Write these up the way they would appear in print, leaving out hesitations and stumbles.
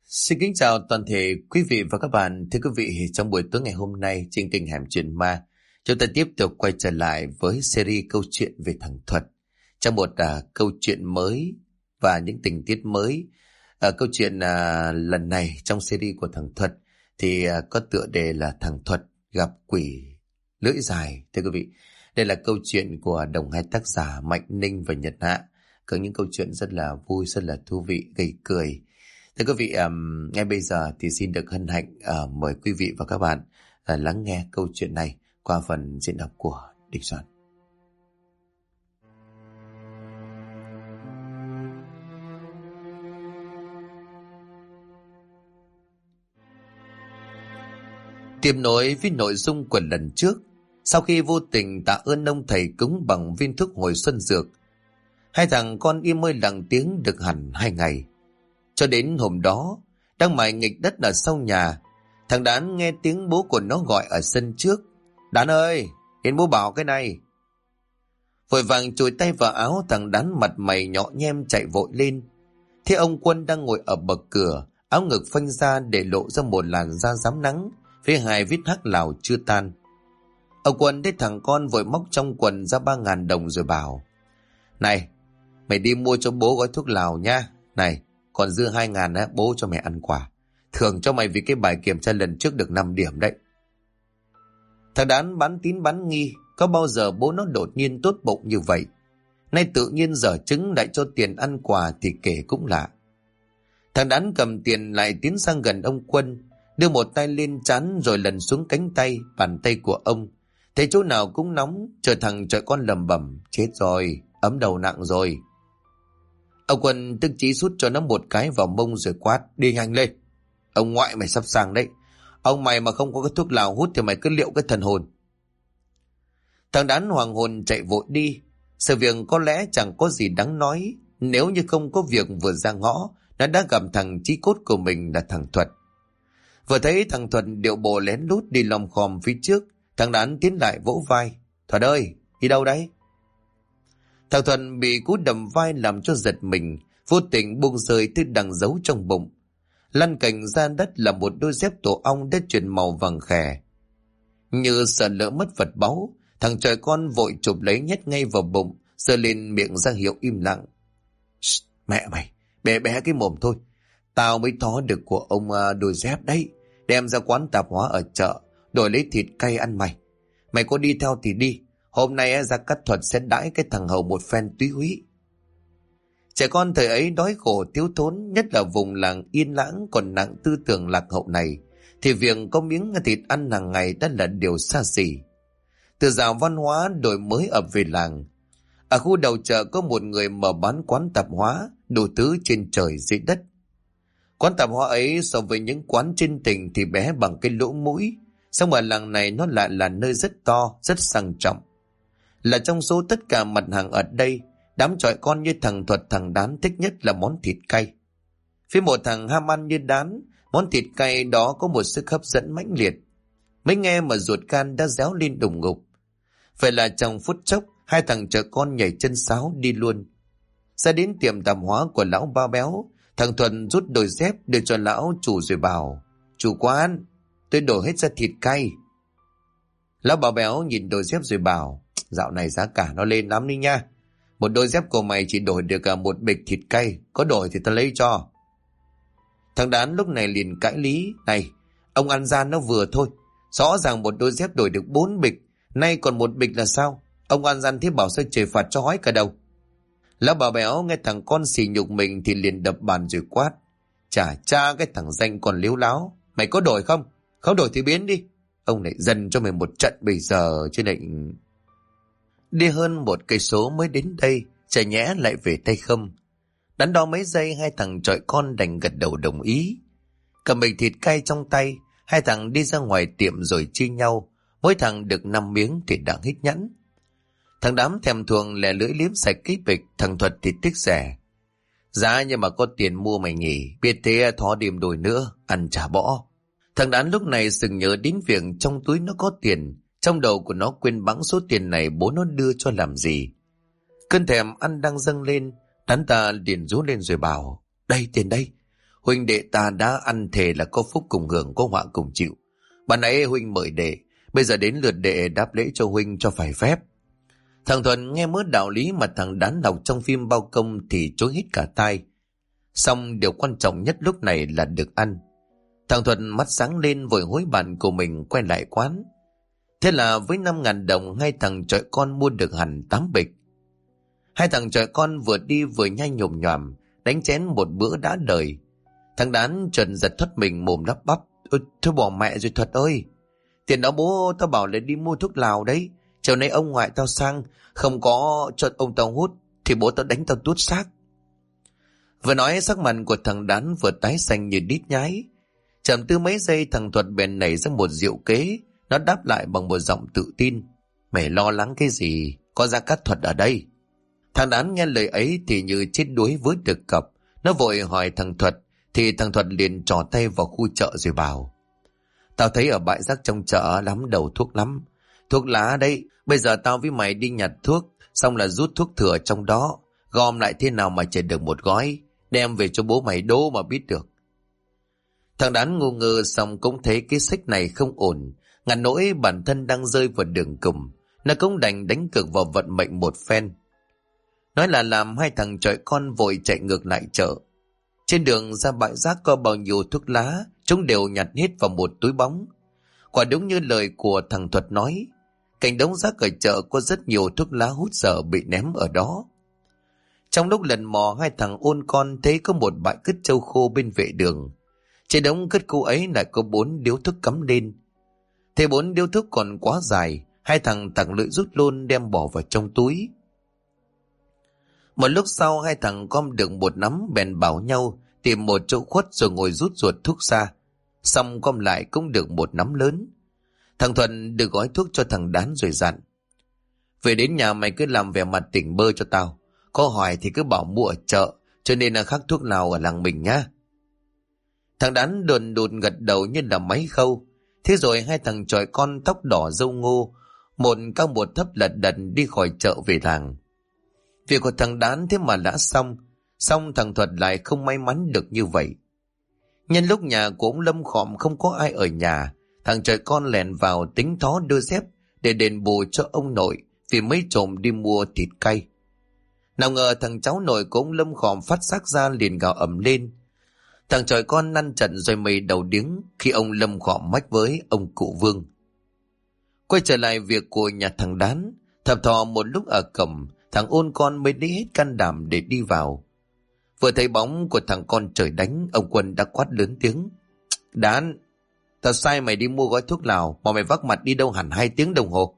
Xin kính chào toàn thể quý vị và các bạn. Thưa quý vị, trong buổi tối ngày hôm nay trên kênh Hẻm Chuyện Ma, chúng ta tiếp tục quay trở lại với series câu chuyện về thằng Thuật. Trong một câu chuyện mới và những tình tiết mới. Câu chuyện lần này trong series của thằng Thuật thì có tựa đề là Thằng Thuật gặp quỷ lưỡi dài. Thưa quý vị, đây là câu chuyện của đồng hai tác giả Mạnh Ninh và Nhật Hạ. Có những câu chuyện rất là vui, rất là thú vị, gây cười. Thưa quý vị, ngay bây giờ thì xin được hân hạnh mời quý vị và các bạn lắng nghe câu chuyện này qua phần diễn đọc của Địch Soạn. Tiếp nối với nội dung của lần trước, sau khi vô tình tạ ơn ông thầy cúng bằng viên thuốc hồi xuân dược, hai thằng con im ơi lặng tiếng được hẳn 2 ngày. Cho đến hôm đó, đang mải nghịch đất ở sau nhà, thằng Đán nghe tiếng bố của nó gọi ở sân trước. Đán ơi, đến bố bảo cái này. Vội vàng chùi tay vào áo, thằng Đán mặt mày nhọ nhem chạy vội lên. Thế ông Quân đang ngồi ở bậc cửa, áo ngực phanh ra để lộ ra một làn da rám nắng với 2 vết hắc lào chưa tan. Ông Quân thấy thằng con vội móc trong quần ra 3.000 đồng rồi bảo: Này, mày đi mua cho bố gói thuốc lào nha. Này, còn dư 2.000 á, bố cho mẹ ăn quà. Thưởng cho mày vì cái bài kiểm tra lần trước được 5 điểm đấy. Thằng Đán bán tín bán nghi, có bao giờ bố nó đột nhiên tốt bụng như vậy. Nay tự nhiên dở trứng lại cho tiền ăn quà thì kể cũng lạ. Thằng Đán cầm tiền lại tiến sang gần ông Quân, đưa một tay lên trán rồi lần xuống cánh tay, bàn tay của ông. Thấy chỗ nào cũng nóng, chờ thằng trời con lầm bẩm: Chết rồi, ấm đầu nặng rồi. Ông Quân tức chí sút cho nó một cái vào mông rồi quát: Đi nhanh lên. Ông ngoại mày sắp sang đấy. Ông mày mà không có cái thuốc lào hút thì mày cứ liệu cái thần hồn. Thằng Đán hoàng hồn chạy vội đi. Sự việc có lẽ chẳng có gì đáng nói, nếu như không có việc vừa ra ngõ nó đã gặp thằng chí cốt của mình là thằng Thuật. Vừa thấy thằng Thuật điệu bộ lén lút đi lom khom phía trước, thằng Đán tiến lại vỗ vai: Thuật ơi, đi đâu đấy? Thằng Thuận bị cú đầm vai làm cho giật mình, vô tình buông rơi thứ đang giấu trong bụng. Lăn cành ra đất là một đôi dép tổ ong đã chuyển màu vàng khè. Như sợ lỡ mất vật báu, thằng trời con vội chụp lấy nhét ngay vào bụng, giơ lên miệng ra hiệu im lặng. Mẹ mày, bé bé cái mồm thôi. Tao mới thó được của ông đôi dép đấy, đem ra quán tạp hóa ở chợ, đổi lấy thịt cay ăn mày. Mày có đi theo thì đi. Hôm nay ra cắt Thuật sẽ đãi cái thằng Hầu một phen túy húy. Trẻ con thời ấy đói khổ thiếu thốn, nhất là vùng làng yên lãng còn nặng tư tưởng lạc hậu này, thì việc có miếng thịt ăn hàng ngày đã là điều xa xỉ. Từ dạo văn hóa đổi mới ập về làng, ở khu đầu chợ có một người mở bán quán tạp hóa, đủ thứ trên trời dưới đất. Quán tạp hóa ấy so với những quán trên tỉnh thì bé bằng cái lỗ mũi, song ở làng này nó lại là nơi rất to, rất sang trọng. Là trong số tất cả mặt hàng ở đây, đám chọi con như thằng Thuật thằng Đán thích nhất là món thịt cay. Phía một thằng ham ăn như Đán, món thịt cay đó có một sức hấp dẫn mãnh liệt. Mới nghe mà ruột gan đã réo lên đùng ngục. Vậy là trong phút chốc, hai thằng chọi con nhảy chân sáo đi luôn. Ra đến tiệm tạp hóa của lão Ba Béo, thằng Thuận rút đôi dép đưa cho lão chủ rồi bảo: Chủ quán, tôi đổ hết ra thịt cay. Lão Ba Béo nhìn đôi dép rồi bảo: Dạo này giá cả nó lên lắm đi nha. Một đôi dép của mày chỉ đổi được cả một bịch thịt cay, có đổi thì tao lấy cho. Thằng Đán lúc này liền cãi lý: Này, ông ăn gian nó vừa thôi. Rõ ràng một đôi dép đổi được 4 bịch, nay còn một bịch là sao? Ông ăn gian thế bảo sao trời phạt cho hói cả đầu. Lão Bà Béo nghe thằng con xỉ nhục mình thì liền đập bàn rồi quát: Chả cha cái thằng danh còn liếu láo. Mày có đổi không? Không đổi thì biến đi. Ông lại dần cho mày một trận bây giờ chứ định. Đi hơn 1 cây số mới đến đây, chả nhẽ lại về tay không. Đắn đo mấy giây, hai thằng chọi con đành gật đầu đồng ý. Cầm bịch thịt cay trong tay, hai thằng đi ra ngoài tiệm rồi chia nhau. Mỗi thằng được 5 miếng thì đã hít nhẵn. Thằng Đám thèm thuồng lè lưỡi liếm sạch cái bịch, thằng Thuật thì tiếc rẻ. Giá nhưng mà có tiền mua mày nhỉ, biết thế thó điểm đổi nữa, ăn chả bỏ. Thằng Đán lúc này sừng nhớ đến việc trong túi nó có tiền. Trong đầu của nó quên bẵng số tiền này bố nó đưa cho làm gì. Cơn thèm ăn đang dâng lên, Đán ta liền rú lên rồi bảo: Đây, tiền đây. Huynh đệ ta đã ăn thề là có phúc cùng hưởng, có họa cùng chịu. Ban nãy huynh mời đệ, bây giờ đến lượt đệ đáp lễ cho huynh cho phải phép. Thằng Thuận nghe mớ đạo lý mà thằng Đán đọc trong phim bao công thì chối hết cả tai. Xong điều quan trọng nhất lúc này là được ăn. Thằng Thuận mắt sáng lên vội hối bạn của mình quay lại quán. Thế là với 5.000 đồng hai thằng chọi con mua được hẳn 8 bịch. Hai thằng chọi con vừa đi vừa nhai nhồm nhòm, đánh chén một bữa đã đời. Thằng Đán chợt giật thoát mình mồm lắp bắp. Thôi bỏ mẹ rồi Thuật ơi. Tiền đó bố tao bảo là đi mua thuốc lào đấy. Chiều nay ông ngoại tao sang, không có cho ông tao hút thì bố tao đánh tao tuốt xác. Vừa nói sắc mặt của thằng Đán vừa tái xanh như đít nhái. Chậm tư mấy giây thằng Thuật bèn nảy ra một diệu kế. Nó đáp lại bằng một giọng tự tin. Mày lo lắng cái gì, có Gia Cát Thuật ở đây. Thằng Đán nghe lời ấy thì như chết đuối với được cập. Nó vội hỏi thằng Thuật, thì thằng Thuật liền trỏ tay vào khu chợ rồi bảo: Tao thấy ở bãi rác trong chợ lắm đầu thuốc lắm. Thuốc lá đấy, bây giờ tao với mày đi nhặt thuốc, xong là rút thuốc thừa trong đó, gom lại thế nào mà chỉ được một gói, đem về cho bố mày đố mà biết được. Thằng Đán ngu ngơ xong cũng thấy cái sách này không ổn, ngàn nỗi bản thân đang rơi vào đường cùng, nó cũng đành đánh cược vào vận mệnh một phen. Nói là làm hai thằng chọi con vội chạy ngược lại chợ. Trên đường ra bãi rác có bao nhiêu thuốc lá, chúng đều nhặt hết vào một túi bóng. Quả đúng như lời của thằng Thuật nói, cạnh đống rác ở chợ có rất nhiều thuốc lá hút dở bị ném ở đó. Trong lúc lần mò hai thằng ôn con thấy có một bãi cứt trâu khô bên vệ đường. Trên đống cứt khô ấy lại có 4 điếu thuốc cắm lên. Thế 4 điếu thuốc còn quá dài, hai thằng tặc lưỡi rút luôn đem bỏ vào trong túi. Một lúc sau hai thằng gom được một nắm bèn bảo nhau tìm một chỗ khuất rồi ngồi rút ruột thuốc ra. Xong gom lại cũng được một nắm lớn. Thằng Thuận được gói thuốc cho thằng Đán rồi dặn: Về đến nhà mày cứ làm vẻ mặt tỉnh bơ cho tao. Có hỏi thì cứ bảo mua ở chợ, cho nên là khắc thuốc nào ở làng mình nhá. Thằng Đán đồn đồn gật đầu như là máy khâu. Thế rồi hai thằng chòi con tóc đỏ râu ngô, một cao một thấp lật đật đi khỏi chợ về làng. Việc của thằng Đán thế mà đã xong. Xong thằng Thuật lại không may mắn được như vậy. Nhân lúc nhà của ông Lâm Khọm không có ai ở nhà, thằng chòi con lèn vào tính thó đưa dép để đền bù cho ông nội vì mấy trộm đi mua thịt cay. Nào ngờ thằng cháu nội của ông Lâm Khọm phát xác ra liền gào ầm lên. Thằng chòi con năn trận rồi mày đầu điếng khi ông Lâm Khọm mách với ông cụ Vương. Quay trở lại việc của nhà thằng Đán, thập thò một lúc ở cổng, thằng ôn con mới lấy hết can đảm để đi vào. Vừa thấy bóng của thằng con trời đánh, ông Quân đã quát lớn tiếng: Đán, tao sai mày đi mua gói thuốc lào mà mày vác mặt đi đâu hẳn 2 tiếng đồng hồ.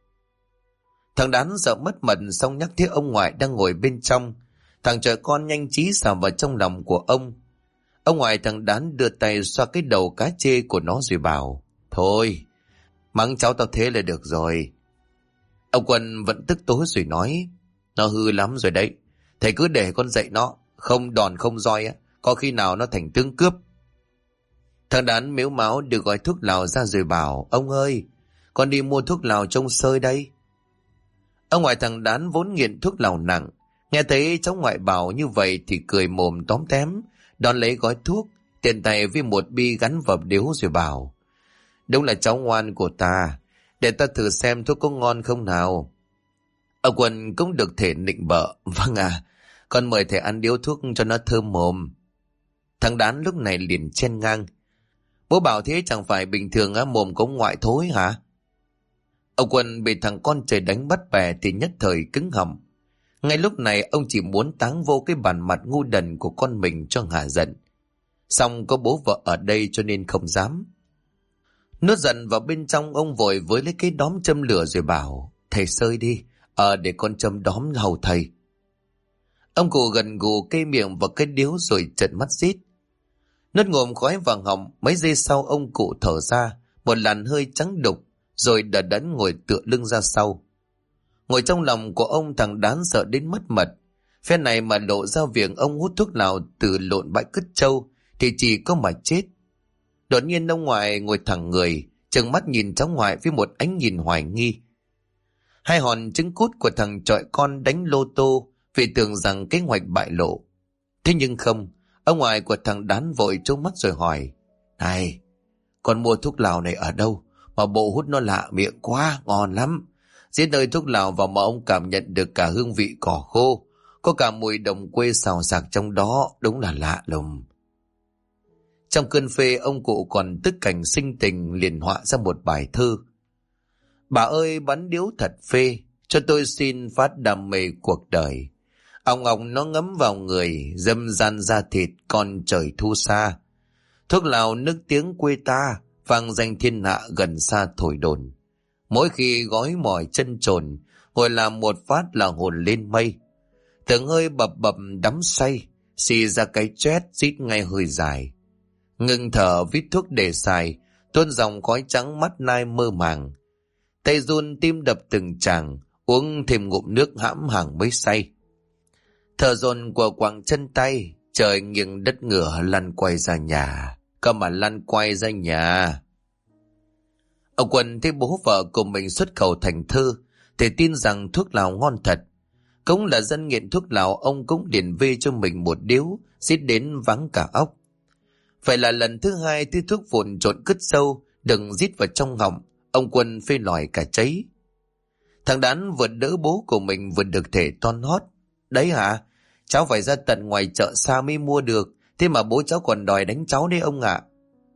Thằng Đán sợ mất mật xong nhắc thấy ông ngoại đang ngồi bên trong. Thằng trời con nhanh trí xả vào trong lòng của ông. Ông ngoại thằng Đán đưa tay xoa cái đầu cá chê của nó rồi bảo: Thôi, mắng cháu tao thế là được rồi. Ông Quân vẫn tức tối rồi nói: Nó hư lắm rồi đấy, thầy cứ để con dạy nó, không đòn không roi á, có khi nào nó thành tướng cướp. Thằng Đán mếu máo đưa gói thuốc lào ra rồi bảo: Ông ơi, con đi mua thuốc lào trông sơi đây. Ông ngoại thằng Đán vốn nghiện thuốc lào nặng, nghe thấy cháu ngoại bảo như vậy thì cười mồm tóm tém, đón lấy gói thuốc, tiền tay với một bi gắn vào điếu rồi bảo: Đúng là cháu ngoan của ta, để ta thử xem thuốc có ngon không nào. Ông Quân cũng được thể nịnh bợ: Vâng à, con mời thầy ăn điếu thuốc cho nó thơm mồm. Thằng Đán lúc này liền chen ngang: Bố bảo thế chẳng phải bình thường á, mồm có ngoại thối hả? Ông Quân bị thằng con trời đánh bắt bè thì nhất thời cứng họng. Ngay lúc này ông chỉ muốn táng vô cái bản mặt ngu đần của con mình cho hả giận. Xong có bố vợ ở đây cho nên không dám. Nuốt giận vào bên trong, ông vội với lấy cái đóm châm lửa rồi bảo: Thầy sơi đi, để con châm đóm hầu thầy. Ông cụ gần gù cây miệng vào cái điếu rồi trợn mắt rít. Nuốt ngụm khói vào họng, mấy giây sau ông cụ thở ra, một làn hơi trắng đục, rồi đờ đẫn ngồi tựa lưng ra sau. Ngồi trong lòng của ông thằng Đán sợ đến mất mật. Phe này mà lộ ra việc ông hút thuốc lào từ lộn bãi cứt trâu thì chỉ có mà chết. Đột nhiên ông ngoại ngồi thẳng người, trừng mắt nhìn cháu ngoại với một ánh nhìn hoài nghi. Hai hòn trứng cút của thằng chọi con đánh lô tô vì tưởng rằng kế hoạch bại lộ. Thế nhưng không, Ông ngoại của thằng Đán vội trố mắt rồi hỏi: Này, con mua thuốc lào này ở đâu mà bộ hút nó lạ miệng quá, ngon lắm. Giết nơi thuốc lào vào mà ông cảm nhận được cả hương vị cỏ khô, có cả mùi đồng quê xào xạc trong đó, đúng là lạ lùng. Trong cơn phê, ông cụ còn tức cảnh sinh tình liền họa ra một bài thơ: Bà ơi bắn điếu thật phê, cho tôi xin phát đam mê cuộc đời. Ong ong nó ngấm vào người, dâm gian da thịt con trời thu xa. Thuốc lào nức tiếng quê ta, vang danh thiên hạ gần xa thổi đồn. Mỗi khi gói mỏi chân trồn, ngồi làm một phát là hồn lên mây. Từng hơi bập bập đắm say, xì ra cái chét rít ngay hơi dài. Ngừng thở vít thuốc để xài, tuôn dòng khói trắng mắt nai mơ màng. Tay run tim đập từng tràng, uống thêm ngụm nước hãm hàng mới say. Thở dồn của quàng chân tay, trời nghiêng đất ngửa lăn quay ra nhà. Cơ mà lăn quay ra nhà. Ông Quân thấy bố vợ của mình xuất khẩu thành thơ thì tin rằng thuốc lào ngon thật. Cũng là dân nghiện thuốc lào, ông cũng điền về cho mình một điếu, xít đến vắng cả óc. Phải là lần thứ hai thứ thuốc vụn trộn cứt sâu đừng rít vào trong họng, ông Quân phê lòi cả cháy. Thằng Đán vừa đỡ bố của mình vừa được thể toan hót: Đấy hả? Cháu phải ra tận ngoài chợ xa mới mua được, thế mà bố cháu còn đòi đánh cháu đấy ông ạ.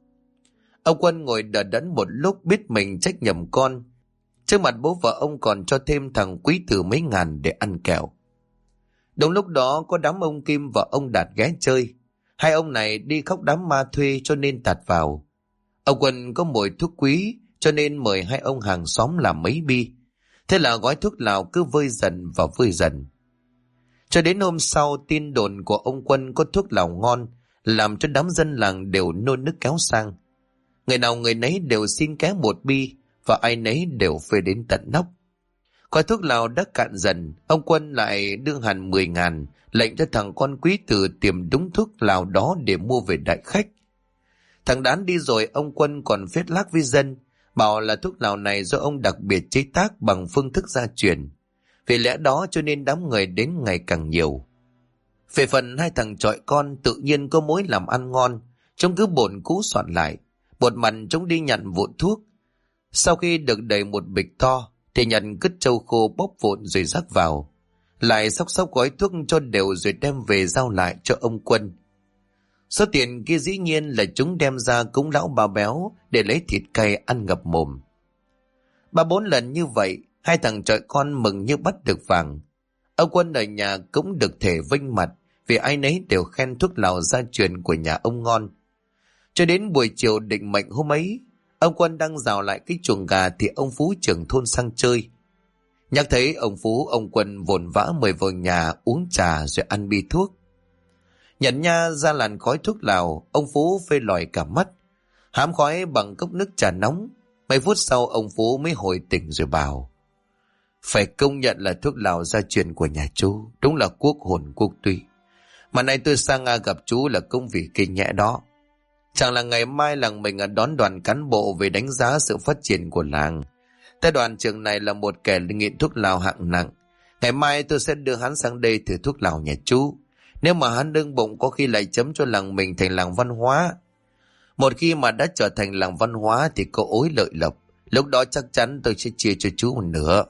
Ông Quân ngồi đờ đẫn một lúc, biết mình trách nhầm con. Trước mặt bố vợ ông còn cho thêm thằng Quý Tử mấy ngàn để ăn kẹo. Đúng lúc đó có đám ông Kim và ông Đạt ghé chơi. Hai ông này đi khóc đám ma thuê cho nên tạt vào. Ông Quân có mùi thuốc quý cho nên mời hai ông hàng xóm làm mấy bi. Thế là gói thuốc lào cứ vơi dần và vơi dần. Cho đến hôm sau, tin đồn của ông Quân có thuốc lào ngon làm cho đám dân làng đều nôn nức kéo sang. Người nào người nấy đều xin ké một bi và ai nấy đều phê đến tận nóc. Gói thuốc lào đã cạn dần, ông Quân lại đưa hẳn 10.000 lệnh cho thằng con Quý Tử tìm đúng thuốc lào đó để mua về đại khách. Thằng Đán đi rồi, ông Quân còn phết lác với dân, bảo là thuốc lào này do ông đặc biệt chế tác bằng phương thức gia truyền. Vì lẽ đó cho nên đám người đến ngày càng nhiều. Về phần hai thằng chọi con tự nhiên có mối làm ăn ngon, chúng cứ bồn cú soạn lại. Một mặt chúng đi nhận vụn thuốc. Sau khi được đầy một bịch to thì nhận cứt trâu khô bóp vụn rồi rắc vào. Lại xóc xóc gói thuốc cho đều rồi đem về giao lại cho ông Quân. Số tiền kia dĩ nhiên là chúng đem ra cúng lão bà béo để lấy thịt cay ăn ngập mồm. 3-4 lần như vậy, hai thằng chọi con mừng như bắt được vàng. Ông Quân ở nhà cũng được thể vinh mặt vì ai nấy đều khen thuốc lào gia truyền của nhà ông ngon. Cho đến buổi chiều định mệnh hôm ấy, ông Quân đang rào lại cái chuồng gà thì ông Phú trưởng thôn sang chơi. Nhắc thấy ông Phú, ông Quân vồn vã mời vào nhà uống trà rồi ăn bi thuốc. Nhận nha ra làn khói thuốc lào, ông Phú phê lòi cả mắt, hám khói bằng cốc nước trà nóng. Mấy phút sau ông Phú mới hồi tỉnh rồi bảo: Phải công nhận là thuốc lào gia truyền của nhà chú, đúng là quốc hồn quốc túy. Mà nay tôi sang gặp chú là công việc kinh nhẹ đó. Chẳng là ngày mai làng mình đón đoàn cán bộ về đánh giá sự phát triển của làng. Tới đoàn trưởng này là một kẻ nghiện thuốc lào hạng nặng. Ngày mai tôi sẽ đưa hắn sang đây thử thuốc lào nhà chú. Nếu mà hắn đương bụng có khi lại chấm cho làng mình thành làng văn hóa. Một khi mà đã trở thành làng văn hóa thì có ối lợi lộc. Lúc đó chắc chắn tôi sẽ chia cho chú một nửa.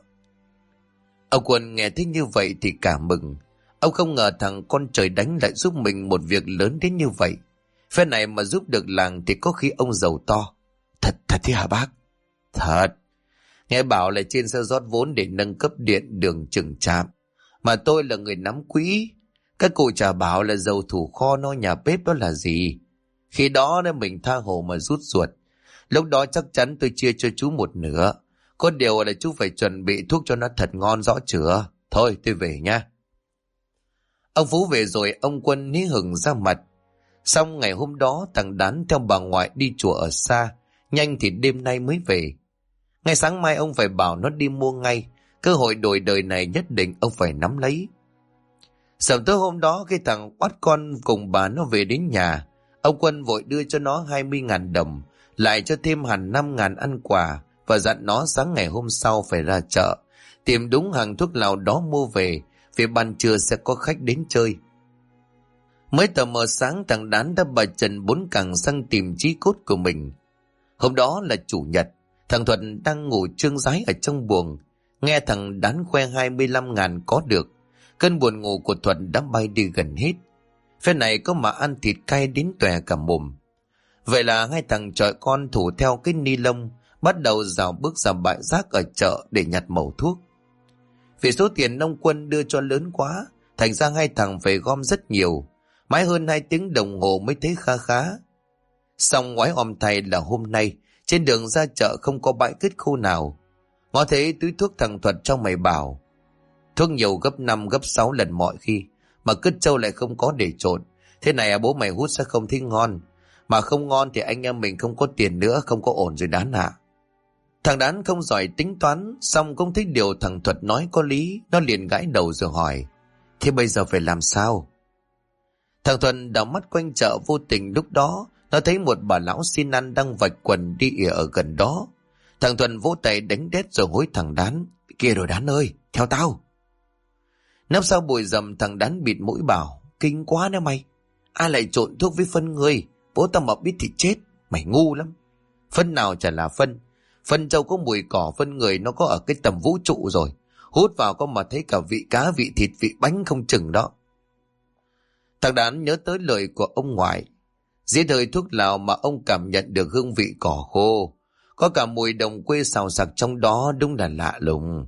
Ông Quân nghe thấy như vậy thì cảm mừng. Ông không ngờ thằng con trời đánh lại giúp mình một việc lớn đến như vậy. Phe này mà giúp được làng thì có khi ông giàu to. Thật thế hả bác? Thật. Nghe bảo là trên sẽ rót vốn để nâng cấp điện đường trường trạm. Mà tôi là người nắm quỹ. Các cụ chả bảo là dầu thủ kho no nhà bếp đó là gì. Khi đó mình tha hồ mà rút ruột. Lúc đó chắc chắn tôi chia cho chú một nửa. Có điều là chú phải chuẩn bị thuốc cho nó thật ngon rõ chưa? Thôi tôi về nha. Ông Phú về rồi, ông Quân hí hửng ra mặt. Xong ngày hôm đó thằng Đán theo bà ngoại đi chùa ở xa, nhanh thì đêm nay mới về. Ngày sáng mai ông phải bảo nó đi mua ngay, cơ hội đổi đời này nhất định ông phải nắm lấy. Sớm tối hôm đó khi thằng oát con cùng bà nó về đến nhà, ông Quân vội đưa cho nó 20.000 đồng, lại cho thêm hẳn 5.000 ăn quà và dặn nó sáng ngày hôm sau phải ra chợ, tìm đúng hàng thuốc lào đó mua về, vì ban trưa sẽ có khách đến chơi. Mới tờ mờ sáng thằng Đán đã bài trần 4 càng sang tìm chí cốt của mình. Hôm đó là chủ nhật, thằng Thuận đang ngủ trương rái ở trong buồng, nghe thằng Đán khoe 25.000 có được. Cơn buồn ngủ của Thuận đã bay đi gần hết. Phe này có mà ăn thịt cay đến tòe cả mồm. Vậy là hai thằng chọi con thủ theo cái ni lông, bắt đầu rào bước ra bãi rác ở chợ để nhặt mẩu thuốc. Vì số tiền ông Quân đưa cho lớn quá, thành ra hai thằng phải gom rất nhiều, mãi hơn 2 tiếng đồng hồ mới thấy kha khá. Xong ngoái om thay là hôm nay trên đường ra chợ không có bãi kết khô nào. Ngó thấy túi thuốc thằng Thuật trong mày bảo thuốc nhiều gấp 5 gấp 6 lần mọi khi, mà cứt trâu lại không có để trộn. Thế này bố mày hút sẽ không thấy ngon, mà không ngon thì anh em mình không có tiền nữa, không có ổn rồi Đán ạ. Thằng Đán không giỏi tính toán, xong cũng thấy điều thằng Thuật nói có lý, nó liền gãi đầu rồi hỏi: thế bây giờ phải làm sao? Thằng Thuận đảo mắt quanh chợ, vô tình lúc đó nó thấy một bà lão xin ăn đang vạch quần đi ỉa ở gần đó. Thằng Thuận vỗ tay đánh đét rồi hối thằng Đán: kia rồi Đán ơi, theo tao. Nấp sau bụi rậm, thằng Đán bịt mũi bảo: kinh quá nữa mày, ai lại trộn thuốc với phân người, bố tao mà biết thì chết, mày ngu lắm. Phân nào chả là phân, phân trâu có mùi cỏ, phân người nó có ở cái tầm vũ trụ rồi, hút vào có mà thấy cả vị cá, vị thịt, vị bánh không chừng đó. Thằng Đán nhớ tới lời của ông ngoại: dưới thời thuốc lào mà ông cảm nhận được hương vị cỏ khô, có cả mùi đồng quê xào xạc trong đó, đúng là lạ lùng.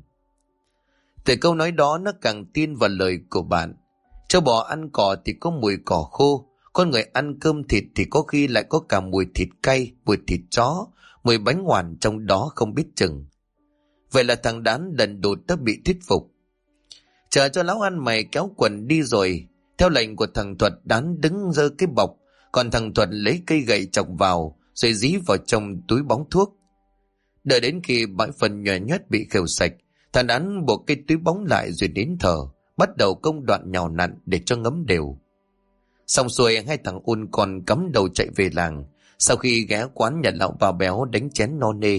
Từ câu nói đó nó càng tin vào lời của bạn. Trâu bò ăn cỏ thì có mùi cỏ khô, con người ăn cơm thịt thì có khi lại có cả mùi thịt cay, mùi thịt chó, mùi bánh ngoằn trong đó không biết chừng. Vậy là thằng Đán lần đột đã bị thuyết phục. Chờ cho lão ăn mày kéo quần đi rồi, theo lệnh của thằng Thuật, Đán đứng giơ cái bọc, còn thằng Thuật lấy cây gậy chọc vào rồi dí vào trong túi bóng thuốc. Đợi đến khi bãi phần nhòe nhét bị khều sạch, thằng Đán buộc cái túi bóng lại rồi đến thở, bắt đầu công đoạn nhào nặn để cho ngấm đều. Xong xuôi, hai thằng ôn còn cắm đầu chạy về làng, sau khi ghé quán nhà lão bà béo đánh chén no nê.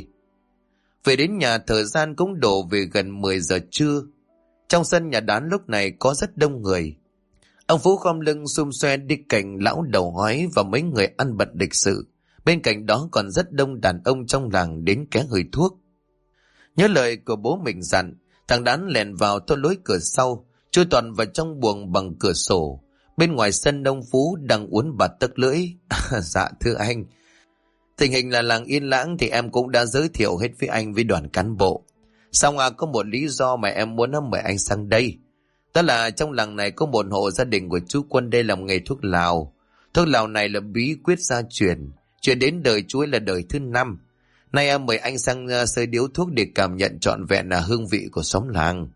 Về đến nhà thời gian cũng đổ về gần 10 giờ trưa. Trong sân nhà Đán lúc này có rất đông người. Ông Phú khom lưng xum xoe đi cạnh lão đầu hói và mấy người ăn bận lịch sự. Bên cạnh đó còn rất đông đàn ông trong làng đến ké hơi thuốc. Nhớ lời của bố mình dặn, thằng Đán lèn vào theo lối cửa sau, chui toàn vào trong buồng bằng cửa sổ. Bên ngoài sân ông Phú đang uốn bạt tấc lưỡi. Dạ thưa anh, tình hình là làng yên lãng thì em cũng đã giới thiệu hết với anh với đoàn cán bộ. Xong có một lý do mà em muốn mời anh sang đây. Đó là trong làng này có một hộ gia đình của chú Quân đây làm nghề thuốc lào. Thuốc lào này là bí quyết gia truyền, truyền đến đời chú ấy là đời thứ 5. Nay em mời anh sang sơi điếu thuốc để cảm nhận trọn vẹn là hương vị của xóm làng.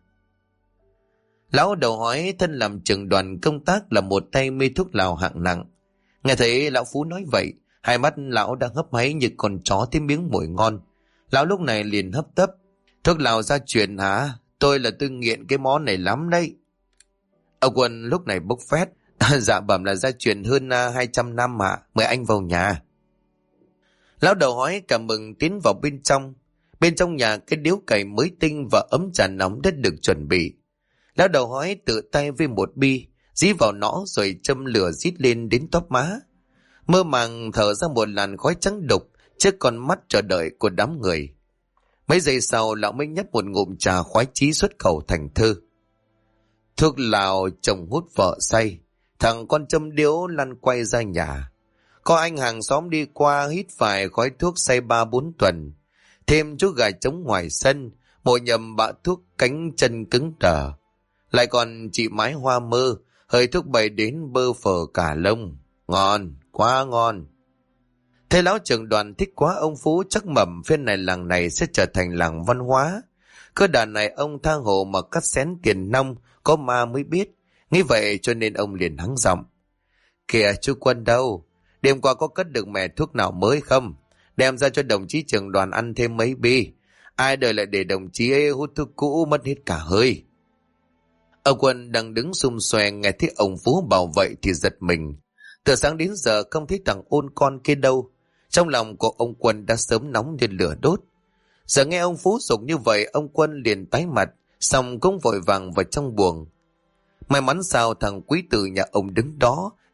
Lão đầu hói thân làm trưởng đoàn công tác là một tay mê thuốc lào hạng nặng. Nghe thấy lão Phú nói vậy, hai mắt lão đang hấp háy như con chó thấy miếng mồi ngon. Lão lúc này liền hấp tấp: thuốc lào gia truyền hả? Tôi nghiện cái món này lắm đấy. Ông Quân lúc này bốc phét: dạ bẩm là gia truyền hơn 200 năm ạ, mời anh vào nhà. Lão đầu hói cảm mừng tiến vào bên trong. Bên trong nhà cái điếu cày mới tinh và ấm trà nóng đã được chuẩn bị. Lão đầu hói tự tay với một bi, dí vào nó rồi châm lửa rít lên đến tóp má. Mơ màng thở ra một làn khói trắng đục trước con mắt chờ đợi của đám người. Mấy giây sau lão mới nhấp một ngụm trà khoái chí xuất khẩu thành thơ: thuốc lào chồng hút vợ say, thằng con châm điếu lăn quay ra nhà. Có anh hàng xóm đi qua hít phải khói thuốc say 3-4 tuần. Thêm chú gà trống ngoài sân, mộ nhầm bạ thuốc cánh chân cứng đờ. Lại còn chị mái hoa mơ, hơi thuốc bày đến bơ phờ cả lông. Ngon, quá ngon. Thế lão trưởng đoàn thích quá ông Phú, chắc mẩm phiên này làng này sẽ trở thành làng văn hóa. Cơ đàn này ông tha hồ mà cắt xén tiền nong, có ma mới biết. Nghĩ vậy cho nên ông liền hắng giọng: kìa chú Quân đâu, đêm qua có cất được mẻ thuốc nào mới không? Đem ra cho đồng chí trưởng đoàn ăn thêm mấy bi. Ai đời lại để đồng chí ấy hút thuốc cũ mất hết cả hơi. Ông Quân đang đứng xum xoe nghe thấy ông Phú bảo vậy thì giật mình. Từ sáng đến giờ không thấy thằng ôn con kia đâu. Trong lòng của ông Quân đã sớm nóng như lửa đốt. Giờ nghe ông Phú dục như vậy, ông Quân liền tái mặt, xong cũng vội vàng vào trong buồng. May mắn sao thằng quý tử nhà ông đứng đó,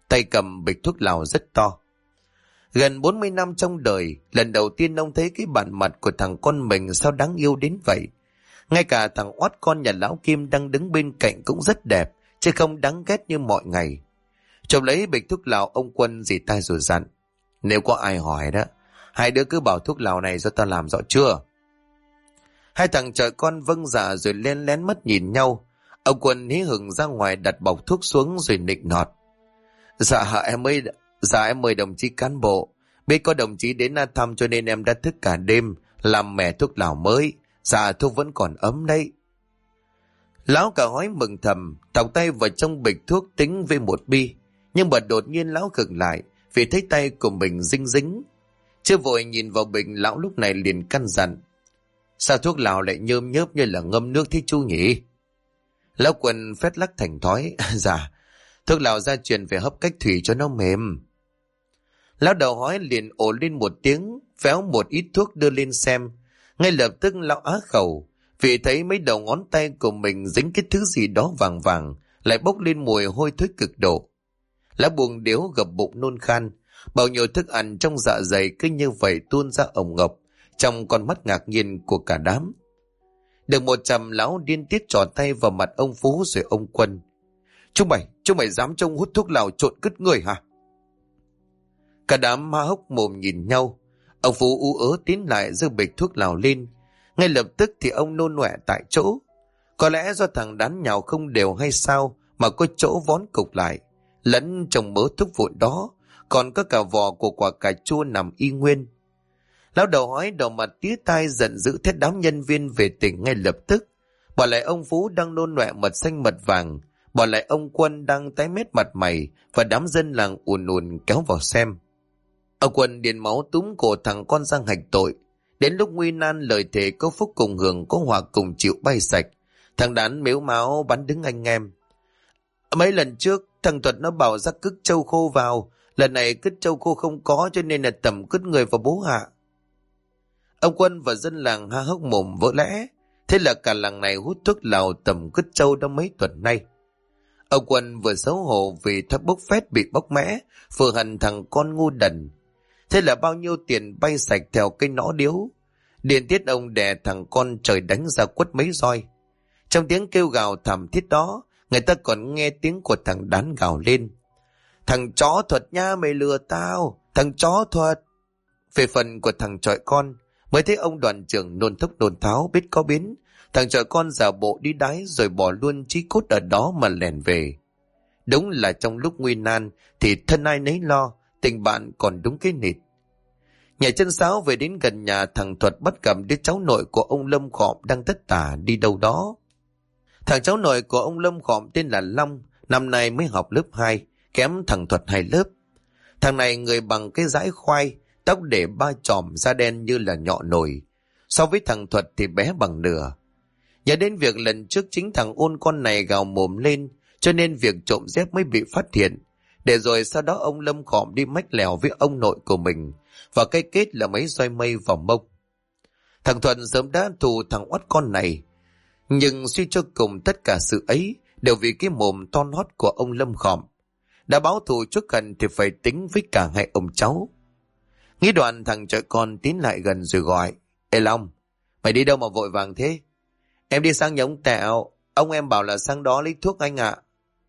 tay cầm bịch thuốc lào rất to. Gần 40 năm trong đời, lần đầu tiên ông thấy cái bản mặt của thằng con mình sao đáng yêu đến vậy. Ngay cả thằng oát con nhà lão Kim đang đứng bên cạnh cũng rất đẹp, chứ không đáng ghét như mọi ngày. Chồng lấy bịch thuốc lào, ông Quân rỉ tai rồi dặn: nếu có ai hỏi đó, hai đứa cứ bảo thuốc lào này do ta làm, rõ chưa? Hai thằng chọi con vâng dạ rồi lén lén mất nhìn nhau. Ông Quân hí hửng ra ngoài đặt bọc thuốc xuống rồi nịnh nọt: Dạ em mời đồng chí cán bộ. Biết có đồng chí đến thăm cho nên em đã thức cả đêm làm mẻ thuốc lào mới. Dạ thuốc vẫn còn ấm đấy. Lão cả hói mừng thầm, thọc tay vào trong bịch thuốc tính với một bi. Nhưng mà đột nhiên lão khựng lại vì thấy tay của mình dính dính. Chưa vội nhìn vào bình, lão lúc này liền căn dặn: sao thuốc lào lại nhơm nhớp như là ngâm nước thế chú nhỉ? Lão Quân phét lắc thành thói: dạ, thuốc lào gia truyền phải hấp cách thủy cho nó mềm. Lão đầu hói liền ồ lên một tiếng, véo một ít thuốc đưa lên xem. Ngay lập tức lão á khẩu vì thấy mấy đầu ngón tay của mình dính cái thứ gì đó vàng vàng, lại bốc lên mùi hôi thối cực độ. Lão buông điếu gập bụng nôn khan, bao nhiêu thức ăn trong dạ dày cứ như vậy tuôn ra ồng ngọc trong con mắt ngạc nhiên của cả đám. Được 100, lão điên tiết trỏ tay vào mặt ông Phú rồi ông Quân: Chúng mày dám trông hút thuốc lào trộn cứt người hả? Cả đám há hốc mồm nhìn nhau. Ông Phú ú ớ tiến lại giơ bịch thuốc lào lên. Ngay lập tức thì ông nôn ọe tại chỗ. Có lẽ do thằng đán nhào không đều hay sao mà có chỗ vón cục lại, lẫn trong mớ thuốc vụn đó còn có cả vỏ của quả cà chua nằm y nguyên. Lão đầu hói đầu mặt tía tai giận dữ thét đám nhân viên về tỉnh ngay lập tức, bỏ lại ông Phú đang nôn ọe mật xanh mật vàng, bỏ lại ông Quân đang tái mét mặt mày, và đám dân làng ùn ùn kéo vào xem. Ông Quân điền máu túm cổ thằng con Giang hạch tội. Đến lúc nguy nan lời thề có phúc cùng hưởng, có họa cùng chịu bay sạch. Thằng đán mếu máo bắn đứng anh em: mấy lần trước thằng Thuật nó bảo ra cứt trâu khô vào, lần này cứt trâu khô không có cho nên là tẩm cứt người vào bố hạ. Ông Quân và dân làng há hốc mồm vỡ lẽ. Thế là cả làng này hút thuốc lào tẩm cứt trâu đã mấy tuần nay. Ông Quân vừa xấu hổ vì thắp bốc phét bị bóc mẽ, vừa hận thằng con ngu đần. Thế là bao nhiêu tiền bay sạch theo cái nõ điếu. Điền tiết ông đè thằng con trời đánh ra quất mấy roi. Trong tiếng kêu gào thảm thiết đó, người ta còn nghe tiếng của thằng đán gào lên: thằng chó Thuật nha, mày lừa tao, thằng chó Thuật. Về phần của thằng chọi con, mới thấy ông đoàn trưởng nôn thốc nôn tháo biết có biến. Thằng chọi con giả bộ đi đái rồi bỏ luôn chí cốt ở đó mà lẻn về. Đúng là trong lúc nguy nan thì thân ai nấy lo, tình bạn còn đúng cái nịt. Nhà chân sáo về đến gần nhà thằng Thuật bắt gặp đứa cháu nội của ông Lâm Khọm đang tất tả đi đâu đó. Thằng cháu nội của ông Lâm Khọm tên là Long, năm nay mới học lớp 2, kém thằng Thuật 2 lớp. Thằng này người bằng cái dãi khoai, tóc để 3 chòm, da đen như là nhọ nồi. So với thằng Thuật thì bé bằng nửa. Nhớ đến việc lần trước chính thằng ôn con này gào mồm lên, cho nên việc trộm dép mới bị phát hiện. Để rồi sau đó ông Lâm Khọm đi mách lèo với ông nội của mình, và cái kết là mấy roi mây vào mông. Thằng Thuận sớm đã thù thằng oắt con này, nhưng suy cho cùng tất cả sự ấy đều vì cái mồm to hót của ông Lâm Khọm. Đã báo thù trước gần thì phải tính với cả hai ông cháu. Nghĩ đoạn thằng chọi con tiến lại gần rồi gọi: Ê Long, mày đi đâu mà vội vàng thế? Em đi sang nhà ông Tẹo, ông em bảo là sang đó lấy thuốc anh ạ.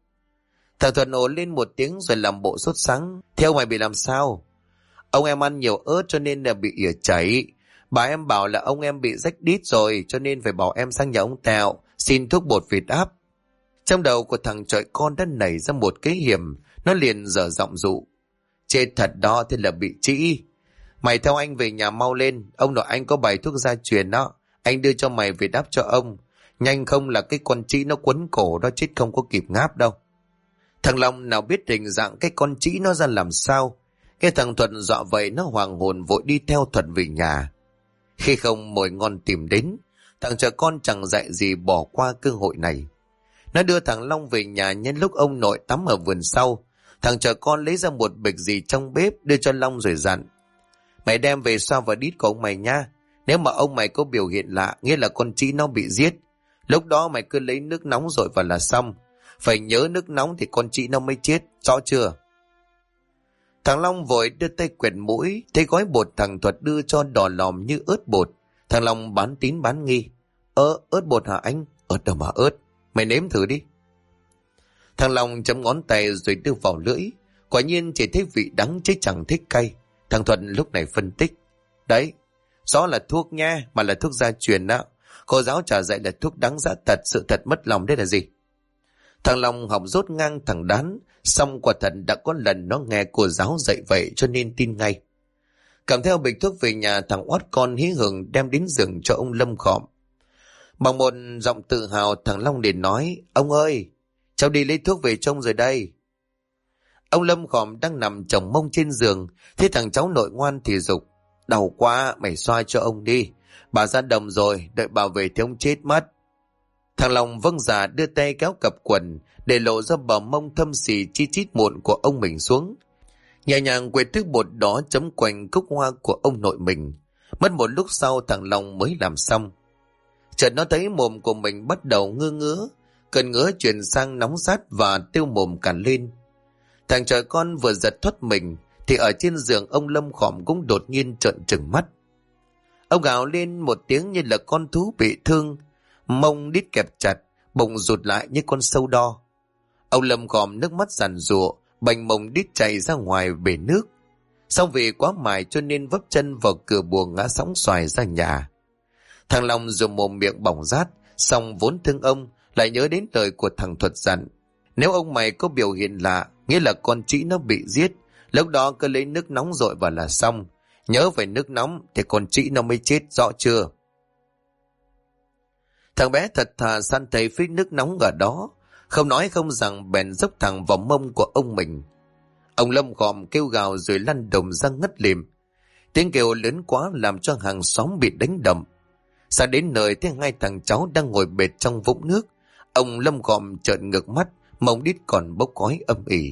Thằng Thuận ồ lên một tiếng rồi làm bộ sốt sắng: Theo mày bị làm sao? Ông em ăn nhiều ớt cho nên là bị ỉa chảy. Bà em bảo là ông em bị rách đít rồi cho nên phải bảo em sang nhà ông Tẹo xin thuốc bột vịt áp. Trong đầu của thằng chọi con đã nảy ra một cái hiểm, nó liền dở giọng dụ: Chết thật đó, thế là bị trĩ. Mày theo anh về nhà mau lên, ông nội anh có bài thuốc gia truyền đó, anh đưa cho mày về đáp cho ông. Nhanh không là cái con trĩ nó quấn cổ đó, chết không có kịp ngáp đâu. Thằng Long nào biết hình dạng cái con trĩ nó ra làm sao. Cái thằng Thuận dọa vậy nó hoàng hồn vội đi theo Thuận về nhà. Khi không mồi ngon tìm đến, thằng trẻ con chẳng dạy gì bỏ qua cơ hội này. Nó đưa thằng Long về nhà nhân lúc ông nội tắm ở vườn sau. Thằng trẻ con lấy ra một bịch gì trong bếp đưa cho Long rồi dặn: Mày đem về xoa vào đít của ông mày nha. Nếu mà ông mày có biểu hiện lạ, nghĩa là con trĩ nó bị giết. Lúc đó mày cứ lấy nước nóng rồi vào là xong. Phải nhớ nước nóng thì con trĩ nó mới chết, rõ chưa? Thằng Long vội đưa tay quẹt mũi, thấy gói bột thằng Thuật đưa cho đỏ lòm như ớt bột. Thằng Long bán tín bán nghi. Ớt bột hả anh? Ớt đâu mà ớt, mày nếm thử đi. Thằng Long chấm ngón tay rồi đưa vào lưỡi. Quả nhiên chỉ thấy vị đắng chứ chẳng thích cay. Thằng Thuật lúc này phân tích. Đấy, đó là thuốc nha, mà là thuốc gia truyền đó. Cô giáo trả dạy là thuốc đắng dã tật, sự thật mất lòng đấy là gì? Thằng Long học dốt ngang thằng Đán, xong quả thật đã có lần nó nghe cô giáo dạy vậy cho nên tin ngay. Cầm theo bịch thuốc về nhà, thằng oát con hí hửng đem đến giường cho ông Lâm Khọm. Bằng một giọng tự hào, thằng Long liền nói, ông ơi, cháu đi lấy thuốc về trông rồi đây. Ông Lâm Khọm đang nằm chồng mông trên giường, thấy thằng cháu nội ngoan thì giục, đau quá, mày xoa cho ông đi. Bà ra đồng rồi, đợi bà về thì ông chết mất. Thằng Long vâng dạ đưa tay kéo cặp quần để lộ ra bờ mông thâm xì chi chít mụn của ông mình xuống. Nhẹ nhàng quệt thứ bột đó chấm quanh cúc hoa của ông nội mình. Mất một lúc sau thằng Long mới làm xong. Chợt nó thấy mồm của mình bắt đầu ngứa ngứa, cơn ngứa chuyển sang nóng rát và tiêu mồm càn lên. Thằng trời con vừa giật thoát mình thì ở trên giường ông Lâm Khọm cũng đột nhiên trợn trừng mắt. Ông gào lên một tiếng như là con thú bị thương, mông đít kẹp chặt, bụng rụt lại như con sâu đo. Ông Lâm Khọm nước mắt giàn giụa, bành mông đít chảy ra ngoài bể nước. Sau vì quá mải cho nên vấp chân vào cửa buồng ngã sóng xoài ra nhà. Thằng Long dùng mồm miệng bỏng rát, xong vốn thương ông, lại nhớ đến lời của thằng Thuật dặn. Nếu ông mày có biểu hiện lạ, nghĩa là con trĩ nó bị giết, lúc đó cứ lấy nước nóng dội vào là xong. Nhớ phải nước nóng thì con trĩ nó mới chết, rõ chưa? Thằng bé thật thà săn thấy phích nước nóng ở đó, không nói không rằng bèn dốc thẳng vào mông của ông mình. Ông Lâm Khọm kêu gào rồi lăn đùng ra ngất lịm. Tiếng kêu lớn quá làm cho hàng xóm bị đánh đậm. Xa đến nơi thấy hai thằng cháu đang ngồi bệt trong vũng nước. Ông Lâm Khọm trợn ngược mắt, mông đít còn bốc khói âm ỉ.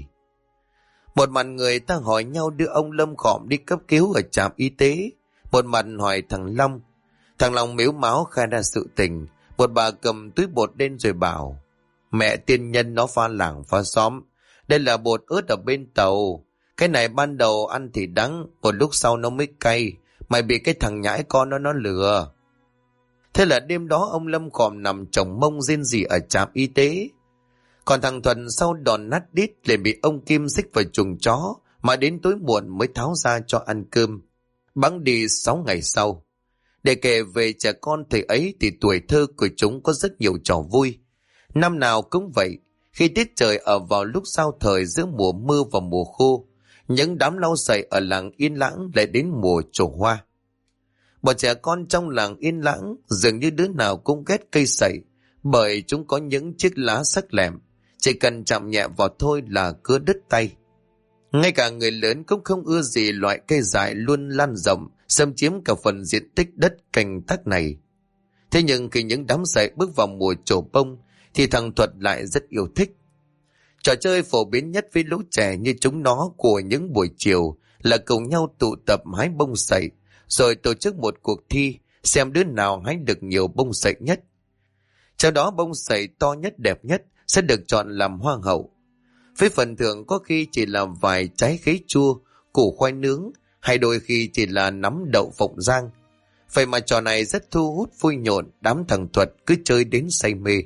Một mặt người ta hỏi nhau đưa ông Lâm Khọm đi cấp cứu ở trạm y tế, một mặt hỏi thằng Long. Thằng Long mếu máo khai ra sự tình. Một bà cầm túi bột lên rồi bảo, mẹ tiên nhân nó pha làng pha xóm, đây là bột ớt ở bên tàu. Cái này ban đầu ăn thì đắng, một lúc sau nó mới cay. Mày bị cái thằng nhãi con nó lừa. Thế là đêm đó ông Lâm Khọm nằm chồng mông rên rỉ ở trạm y tế. Còn thằng Thuần sau đòn nát đít liền bị ông Kim xích vào chuồng chó, mà đến tối muộn mới tháo ra cho ăn cơm. Bẵng đi 6 ngày sau. Để kể về trẻ con thời ấy thì tuổi thơ của chúng có rất nhiều trò vui. Năm nào cũng vậy, khi tiết trời ở vào lúc giao thời giữa mùa mưa và mùa khô, những đám lau sậy ở làng Yên Lãng lại đến mùa trổ hoa. Bọn trẻ con trong làng Yên Lãng dường như đứa nào cũng ghét cây sậy, bởi chúng có những chiếc lá sắc lẹm, chỉ cần chạm nhẹ vào thôi là cứ đứt tay. Ngay cả người lớn cũng không ưa gì loại cây dại luôn lan rộng, xâm chiếm cả phần diện tích đất canh tác này. Thế nhưng khi những đám sậy bước vào mùa trổ bông thì thằng Thuật lại rất yêu thích. Trò chơi phổ biến nhất với lũ trẻ như chúng nó của những buổi chiều là cùng nhau tụ tập hái bông sậy, rồi tổ chức một cuộc thi xem đứa nào hái được nhiều bông sậy nhất. Trong đó bông sậy to nhất đẹp nhất sẽ được chọn làm hoa hậu. Với phần thưởng có khi chỉ là vài trái khế chua, củ khoai nướng, hay đôi khi chỉ là nắm đậu phộng rang. Vậy mà trò này rất thu hút vui nhộn, đám thằng Thuật cứ chơi đến say mê.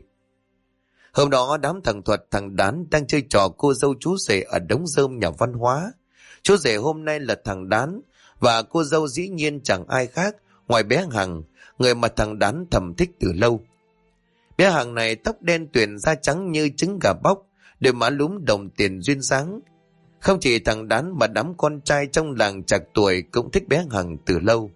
Hôm đó đám thằng Thuật thằng Đán đang chơi trò cô dâu chú rể ở đống rơm nhà văn hóa. Chú rể hôm nay là thằng Đán, và cô dâu dĩ nhiên chẳng ai khác ngoài bé Hằng, người mà thằng Đán thầm thích từ lâu. Bé Hằng này tóc đen tuyền, da trắng như trứng gà bóc, đôi má lúm đồng tiền duyên dáng. Không chỉ thằng Đán mà đám con trai trong làng trạc tuổi cũng thích bé Hằng từ lâu.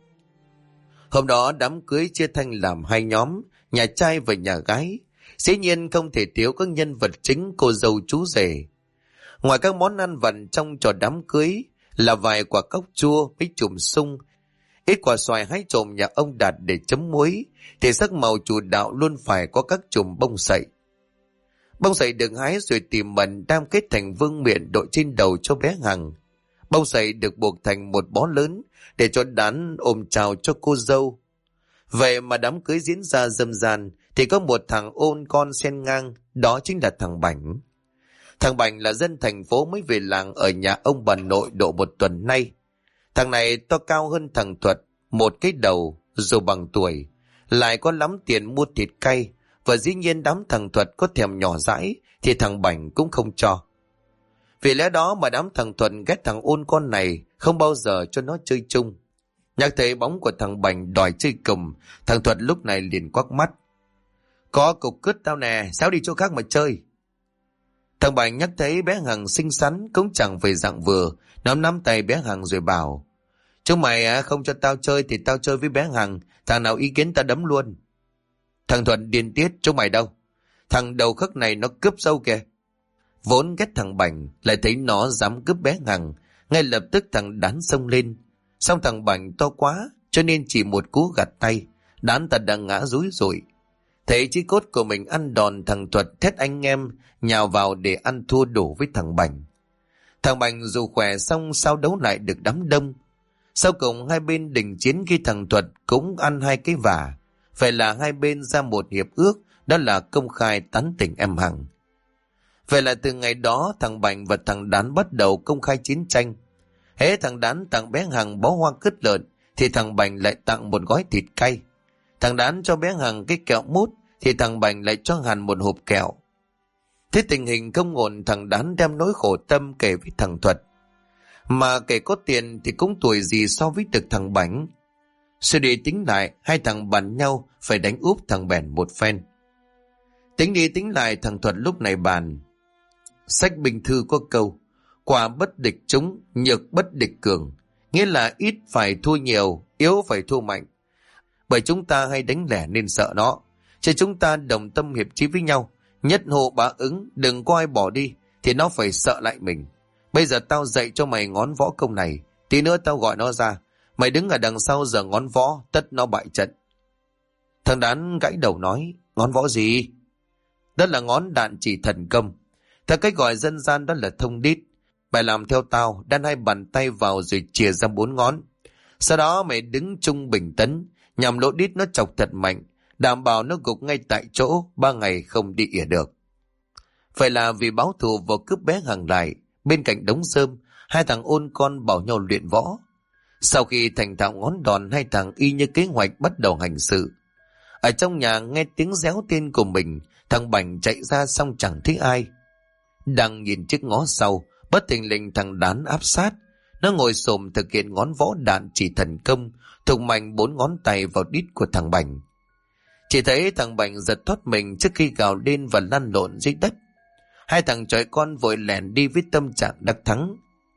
Hôm đó đám cưới chia thành làm hai nhóm, nhà trai và nhà gái. Dĩ nhiên không thể thiếu các nhân vật chính cô dâu chú rể. Ngoài các món ăn vặt trong trò đám cưới là vài quả cóc chua, mấy chùm sung, ít quả xoài hái trộm nhà ông Đạt để chấm muối, thì sắc màu chủ đạo luôn phải có các chùm bông sậy. Bông sậy được hái rồi tìm mẩn đam kết thành vương miện đội trên đầu cho bé Hằng. Bông sậy được buộc thành một bó lớn để cho Đán ôm chào cho cô dâu. Vậy mà đám cưới diễn ra râm ran thì có một thằng ôn con xen ngang, đó chính là thằng Bảnh. Thằng Bành là dân thành phố mới về làng ở nhà ông bà nội độ 1 tuần nay. Thằng này to cao hơn thằng Thuật một cái đầu, dù bằng tuổi, lại có lắm tiền mua thịt cay, và dĩ nhiên đám thằng Thuật có thèm nhỏ dãi thì thằng Bành cũng không cho. Vì lẽ đó mà đám thằng Thuật ghét thằng ôn con này, không bao giờ cho nó chơi chung. Nhắc thấy bóng của thằng Bành đòi chơi cùng, thằng Thuật lúc này liền quắc mắt. Có cục cứt tao nè, sao đi chỗ khác mà chơi? Thằng Bành nhắc thấy bé Hằng xinh xắn, cũng chẳng về dạng vừa, nắm tay bé Hằng rồi bảo: chúng mày không cho tao chơi thì tao chơi với bé Hằng, thằng nào ý kiến tao đấm luôn. Thằng Thuận điên tiết: chúng mày đâu? Thằng đầu khắc này nó cướp dâu kìa. Vốn ghét thằng Bành, lại thấy nó dám cướp bé Hằng, ngay lập tức thằng Đán xông lên. Xong thằng Bành to quá, cho nên chỉ một cú gạt tay, Đán ta đang ngã rúi rụi. Thấy chí cốt của mình ăn đòn, thằng Thuật thét anh em nhào vào để ăn thua đủ với thằng Bành. Thằng Bành dù khỏe xong sao đấu lại được đám đông. Sau cùng hai bên đình chiến khi thằng Thuật cũng ăn hai cái vả. Phải là hai bên ra một hiệp ước, đó là công khai tán tỉnh em Hằng. Vậy là từ ngày đó thằng Bành và thằng Đán bắt đầu công khai chiến tranh. Hễ thằng Đán tặng bé Hằng bó hoa cứt lợn thì thằng Bành lại tặng một gói thịt cay. Thằng Đán cho bé Hằng cái kẹo mút thì thằng Bành lại cho hẳn một hộp kẹo. Thế tình hình không ổn, thằng Đán đem nỗi khổ tâm kể với thằng Thuật. Mà kể có tiền thì cũng tuổi gì so với được thằng Bành. Suy đi tính lại, hai thằng bàn nhau phải đánh úp thằng Bèn một phen. Tính đi tính lại, thằng Thuật lúc này bàn: sách bình thư có câu quả bất địch chúng, nhược bất địch cường, nghĩa là ít phải thua nhiều, yếu phải thua mạnh. Bởi chúng ta hay đánh lẻ nên sợ nó, chứ chúng ta đồng tâm hiệp chí với nhau, nhất hộ bá ứng, đừng có ai bỏ đi thì nó phải sợ lại mình. Bây giờ tao dạy cho mày ngón võ công này, tí nữa tao gọi nó ra, mày đứng ở đằng sau giờ ngón võ, tất nó bại trận. Thằng Đán gãy đầu nói: ngón võ gì? Đó là ngón đạn chỉ thần công, theo cách gọi dân gian đó là thông đít. Mày làm theo tao, đan hai bàn tay vào rồi chìa ra 4 ngón. Sau đó mày đứng trung bình tấn, nhằm lỗ đít nó chọc thật mạnh, đảm bảo nó gục ngay tại chỗ, 3 ngày không đi ỉa được. Vậy là vì báo thù vào cướp bé Hằng lại, bên cạnh đống rơm, hai thằng ôn con bảo nhau luyện võ. Sau khi thành thạo ngón đòn, hai thằng y như kế hoạch bắt đầu hành sự. Ở trong nhà nghe tiếng réo tên của mình, thằng Bành chạy ra xong chẳng thấy ai. Đang nhìn chiếc ngó sau, bất thình lình thằng Đán áp sát. Nó ngồi xổm thực hiện ngón võ đạn chỉ thần công, thục mạnh 4 ngón tay vào đít của thằng Bành. Chỉ thấy thằng Bành giật thoát mình trước khi gào lên và lăn lộn dưới đất. Hai thằng chọi con vội lẻn đi với tâm trạng đắc thắng.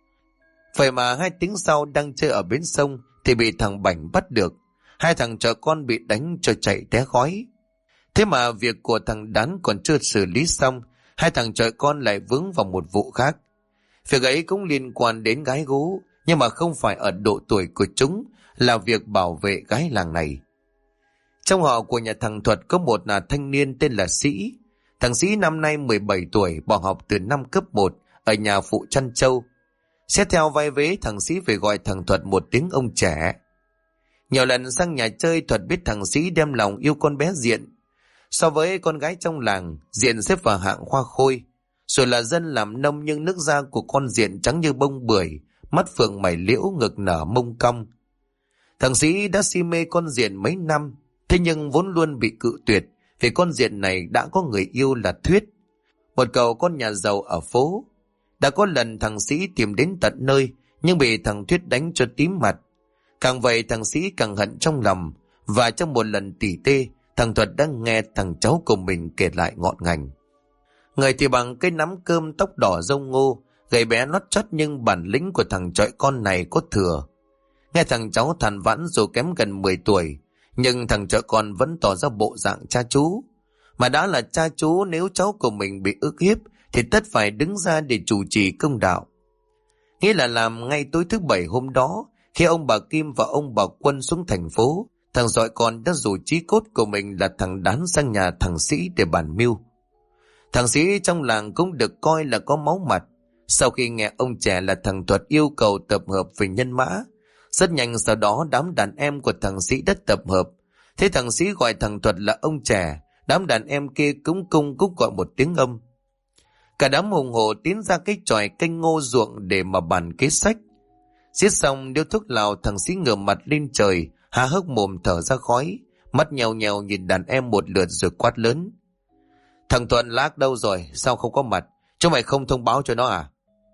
Vậy mà 2 tiếng sau đang chơi ở bến sông thì bị thằng Bành bắt được. Hai thằng chọi con bị đánh cho chạy té khói. Thế mà việc của thằng Đán còn chưa xử lý xong, hai thằng chọi con lại vướng vào một vụ khác. Việc ấy cũng liên quan đến gái gú, nhưng mà không phải ở độ tuổi của chúng, là việc bảo vệ gái làng này. Trong họ của nhà thằng Thuật có một thanh niên tên là Sĩ. Thằng Sĩ năm nay 17 tuổi, bỏ học từ năm cấp 1 ở nhà phụ chăn trâu. Xét theo vai vế, thằng Sĩ phải gọi thằng Thuật một tiếng ông trẻ. Nhiều lần sang nhà chơi, Thuật biết thằng Sĩ đem lòng yêu con bé Diện. So với con gái trong làng, Diện xếp vào hạng khoa khôi. Rồi là dân làm nông, nhưng nước da của con Diện trắng như bông bưởi, mắt phượng mày liễu, ngực nở mông cong. Thằng Sĩ đã si mê con Diện mấy năm, thế nhưng vốn luôn bị cự tuyệt, vì con Diện này đã có người yêu là Thuyết, một cậu con nhà giàu ở phố. Đã có lần thằng Sĩ tìm đến tận nơi, nhưng bị thằng Thuyết đánh cho tím mặt. Càng vậy thằng Sĩ càng hận trong lòng, và trong một lần tỉ tê, thằng Thuật đã nghe thằng cháu của mình kể lại ngọn ngành. Người thì bằng cây nắm cơm, tóc đỏ râu ngô, gầy bé nót chót, nhưng bản lĩnh của thằng chọi con này có thừa. Nghe thằng cháu than vãn dù kém gần 10 tuổi, nhưng thằng chọi con vẫn tỏ ra bộ dạng cha chú. Mà đã là cha chú, nếu cháu của mình bị ức hiếp thì tất phải đứng ra để chủ trì công đạo. Nghĩa là làm ngay tối thứ Bảy hôm đó, khi ông bà Kim và ông bà Quân xuống thành phố, thằng chọi con đã rủ chí cốt của mình là thằng Đán sang nhà thằng Sĩ để bàn mưu. Thằng Sĩ trong làng cũng được coi là có máu mặt. Sau khi nghe ông trẻ là thằng Thuật yêu cầu tập hợp về nhân mã, rất nhanh sau đó đám đàn em của thằng Sĩ đã tập hợp. Thế thằng Sĩ gọi thằng Thuật là ông trẻ, đám đàn em kia cũng cung cúc gọi một tiếng âm. Cả đám hùng hổ tiến ra cái chòi canh ngô ruộng để mà bàn kế sách. Xiết xong điếu thuốc lào, thằng Sĩ ngửa mặt lên trời, há hốc mồm thở ra khói, mắt nhèo nhèo nhìn đàn em một lượt rồi quát lớn: Thằng Thuận Lác đâu rồi, sao không có mặt? Chúng mày không thông báo cho nó à?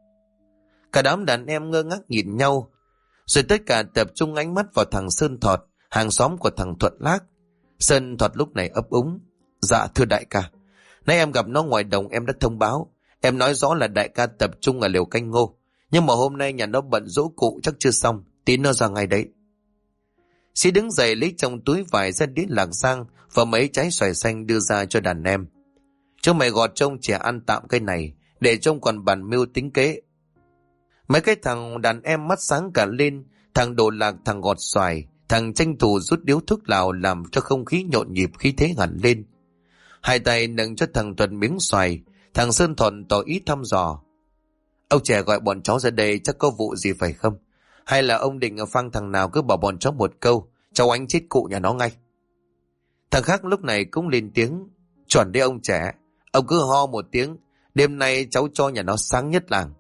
Cả đám đàn em ngơ ngác nhìn nhau, rồi tất cả tập trung ánh mắt vào thằng Sơn Thọt, hàng xóm của thằng Thuận Lác. Sơn Thọt lúc này ấp úng: Dạ thưa đại ca, nãy em gặp nó ngoài đồng em đã thông báo. Em nói rõ là đại ca tập trung ở liều canh ngô, nhưng mà hôm nay nhà nó bận giỗ cụ chắc chưa xong, tí nó ra ngay đấy. Sĩ đứng dậy lấy trong túi vải ra đĩa lạc giang và mấy trái xoài xanh đưa ra cho đàn em. Chúng mày gọt trông trẻ ăn tạm cái này, để trông còn bàn mưu tính kế. Mấy cái thằng đàn em mắt sáng cả lên, thằng đồ lạc, thằng gọt xoài, thằng tranh thủ rút điếu thuốc lào làm cho không khí nhộn nhịp, khí thế hẳn lên. Hai tay nâng cho thằng Thuận miếng xoài, thằng Sơn Thuận tỏ ý thăm dò: Ông trẻ gọi bọn cháu ra đây chắc có vụ gì phải không? Hay là ông định phang thằng nào cứ bảo bọn cháu một câu, cháu ánh chết cụ nhà nó ngay? Thằng khác lúc này cũng lên tiếng: Chuẩn đấy ông trẻ, ông cứ ho một tiếng, đêm nay cháu cho nhà nó sáng nhất làng.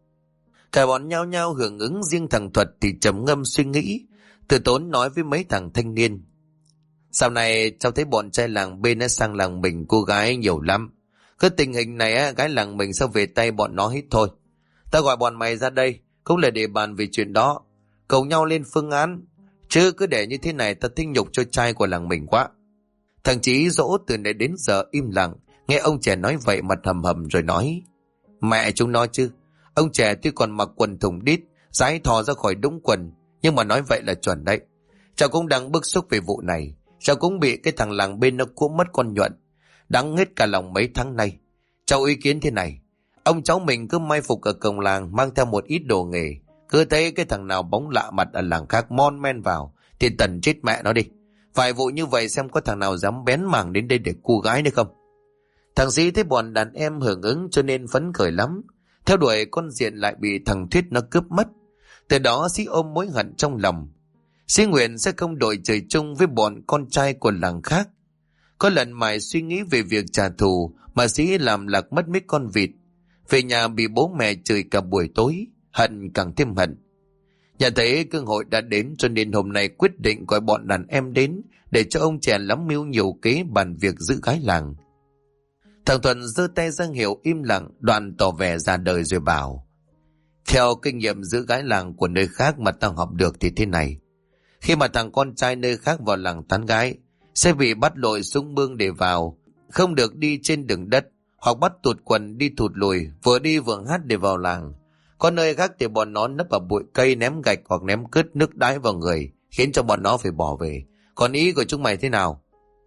Cả bọn nhao nhao hưởng ứng, riêng thằng Thuật thì trầm ngâm suy nghĩ, từ tốn nói với mấy thằng thanh niên: Sau này cháu thấy bọn trai làng bên sang làng mình cô gái nhiều lắm. Cái tình hình này gái làng mình sẽ về tay bọn nó hết thôi. Ta gọi bọn mày ra đây cũng là để bàn về chuyện đó, cầu nhau lên phương án, chứ cứ để như thế này ta thích nhục cho trai của làng mình quá. Thằng Chí dỗ từ nãy đến giờ im lặng, nghe ông trẻ nói vậy mặt hầm hầm rồi nói: Mẹ chúng nó chứ, ông trẻ tuy còn mặc quần thùng đít, dái thò ra khỏi đũng quần, nhưng mà nói vậy là chuẩn đấy. Cháu cũng đang bức xúc về vụ này, cháu cũng bị cái thằng làng bên nó cuỗm mất con Nhuận, đáng hết cả lòng mấy tháng nay. Cháu ý kiến thế này, ông cháu mình cứ mai phục ở cổng làng, mang theo một ít đồ nghề, cứ thấy cái thằng nào bóng lạ mặt ở làng khác mon men vào thì tần chết mẹ nó đi. Vài vụ như vậy xem có thằng nào dám bén mảng đến đây để cu gái nữa không. Thằng Sĩ thấy bọn đàn em hưởng ứng cho nên phấn khởi lắm, theo đuổi con Diện lại bị thằng Thuyết nó cướp mất. Từ đó Sĩ ôm mối hận trong lòng. Sĩ nguyện sẽ không đội trời chung với bọn con trai của làng khác. Có lần mải suy nghĩ về việc trả thù mà Sĩ làm lạc mất mấy con vịt, về nhà bị bố mẹ chửi cả buổi tối, hận càng thêm hận. Nhà thấy cơ hội đã đến cho nên hôm nay quyết định gọi bọn đàn em đến để cho ông trẻ lắm mưu nhiều kế bàn việc giữ gái làng. Thằng Thuận giơ tay ra hiệu im lặng, đoạn tỏ vẻ ra đời rồi bảo: Theo kinh nghiệm giữ gái làng của nơi khác mà tao học được thì thế này. Khi mà thằng con trai nơi khác vào làng tán gái, sẽ bị bắt lội xuống mương để vào, không được đi trên đường đất, hoặc bắt tụt quần đi thụt lùi, vừa đi vừa hát để vào làng. Có nơi khác thì bọn nó nấp vào bụi cây, ném gạch hoặc ném cứt nước đái vào người, khiến cho bọn nó phải bỏ về. Còn ý của chúng mày thế nào?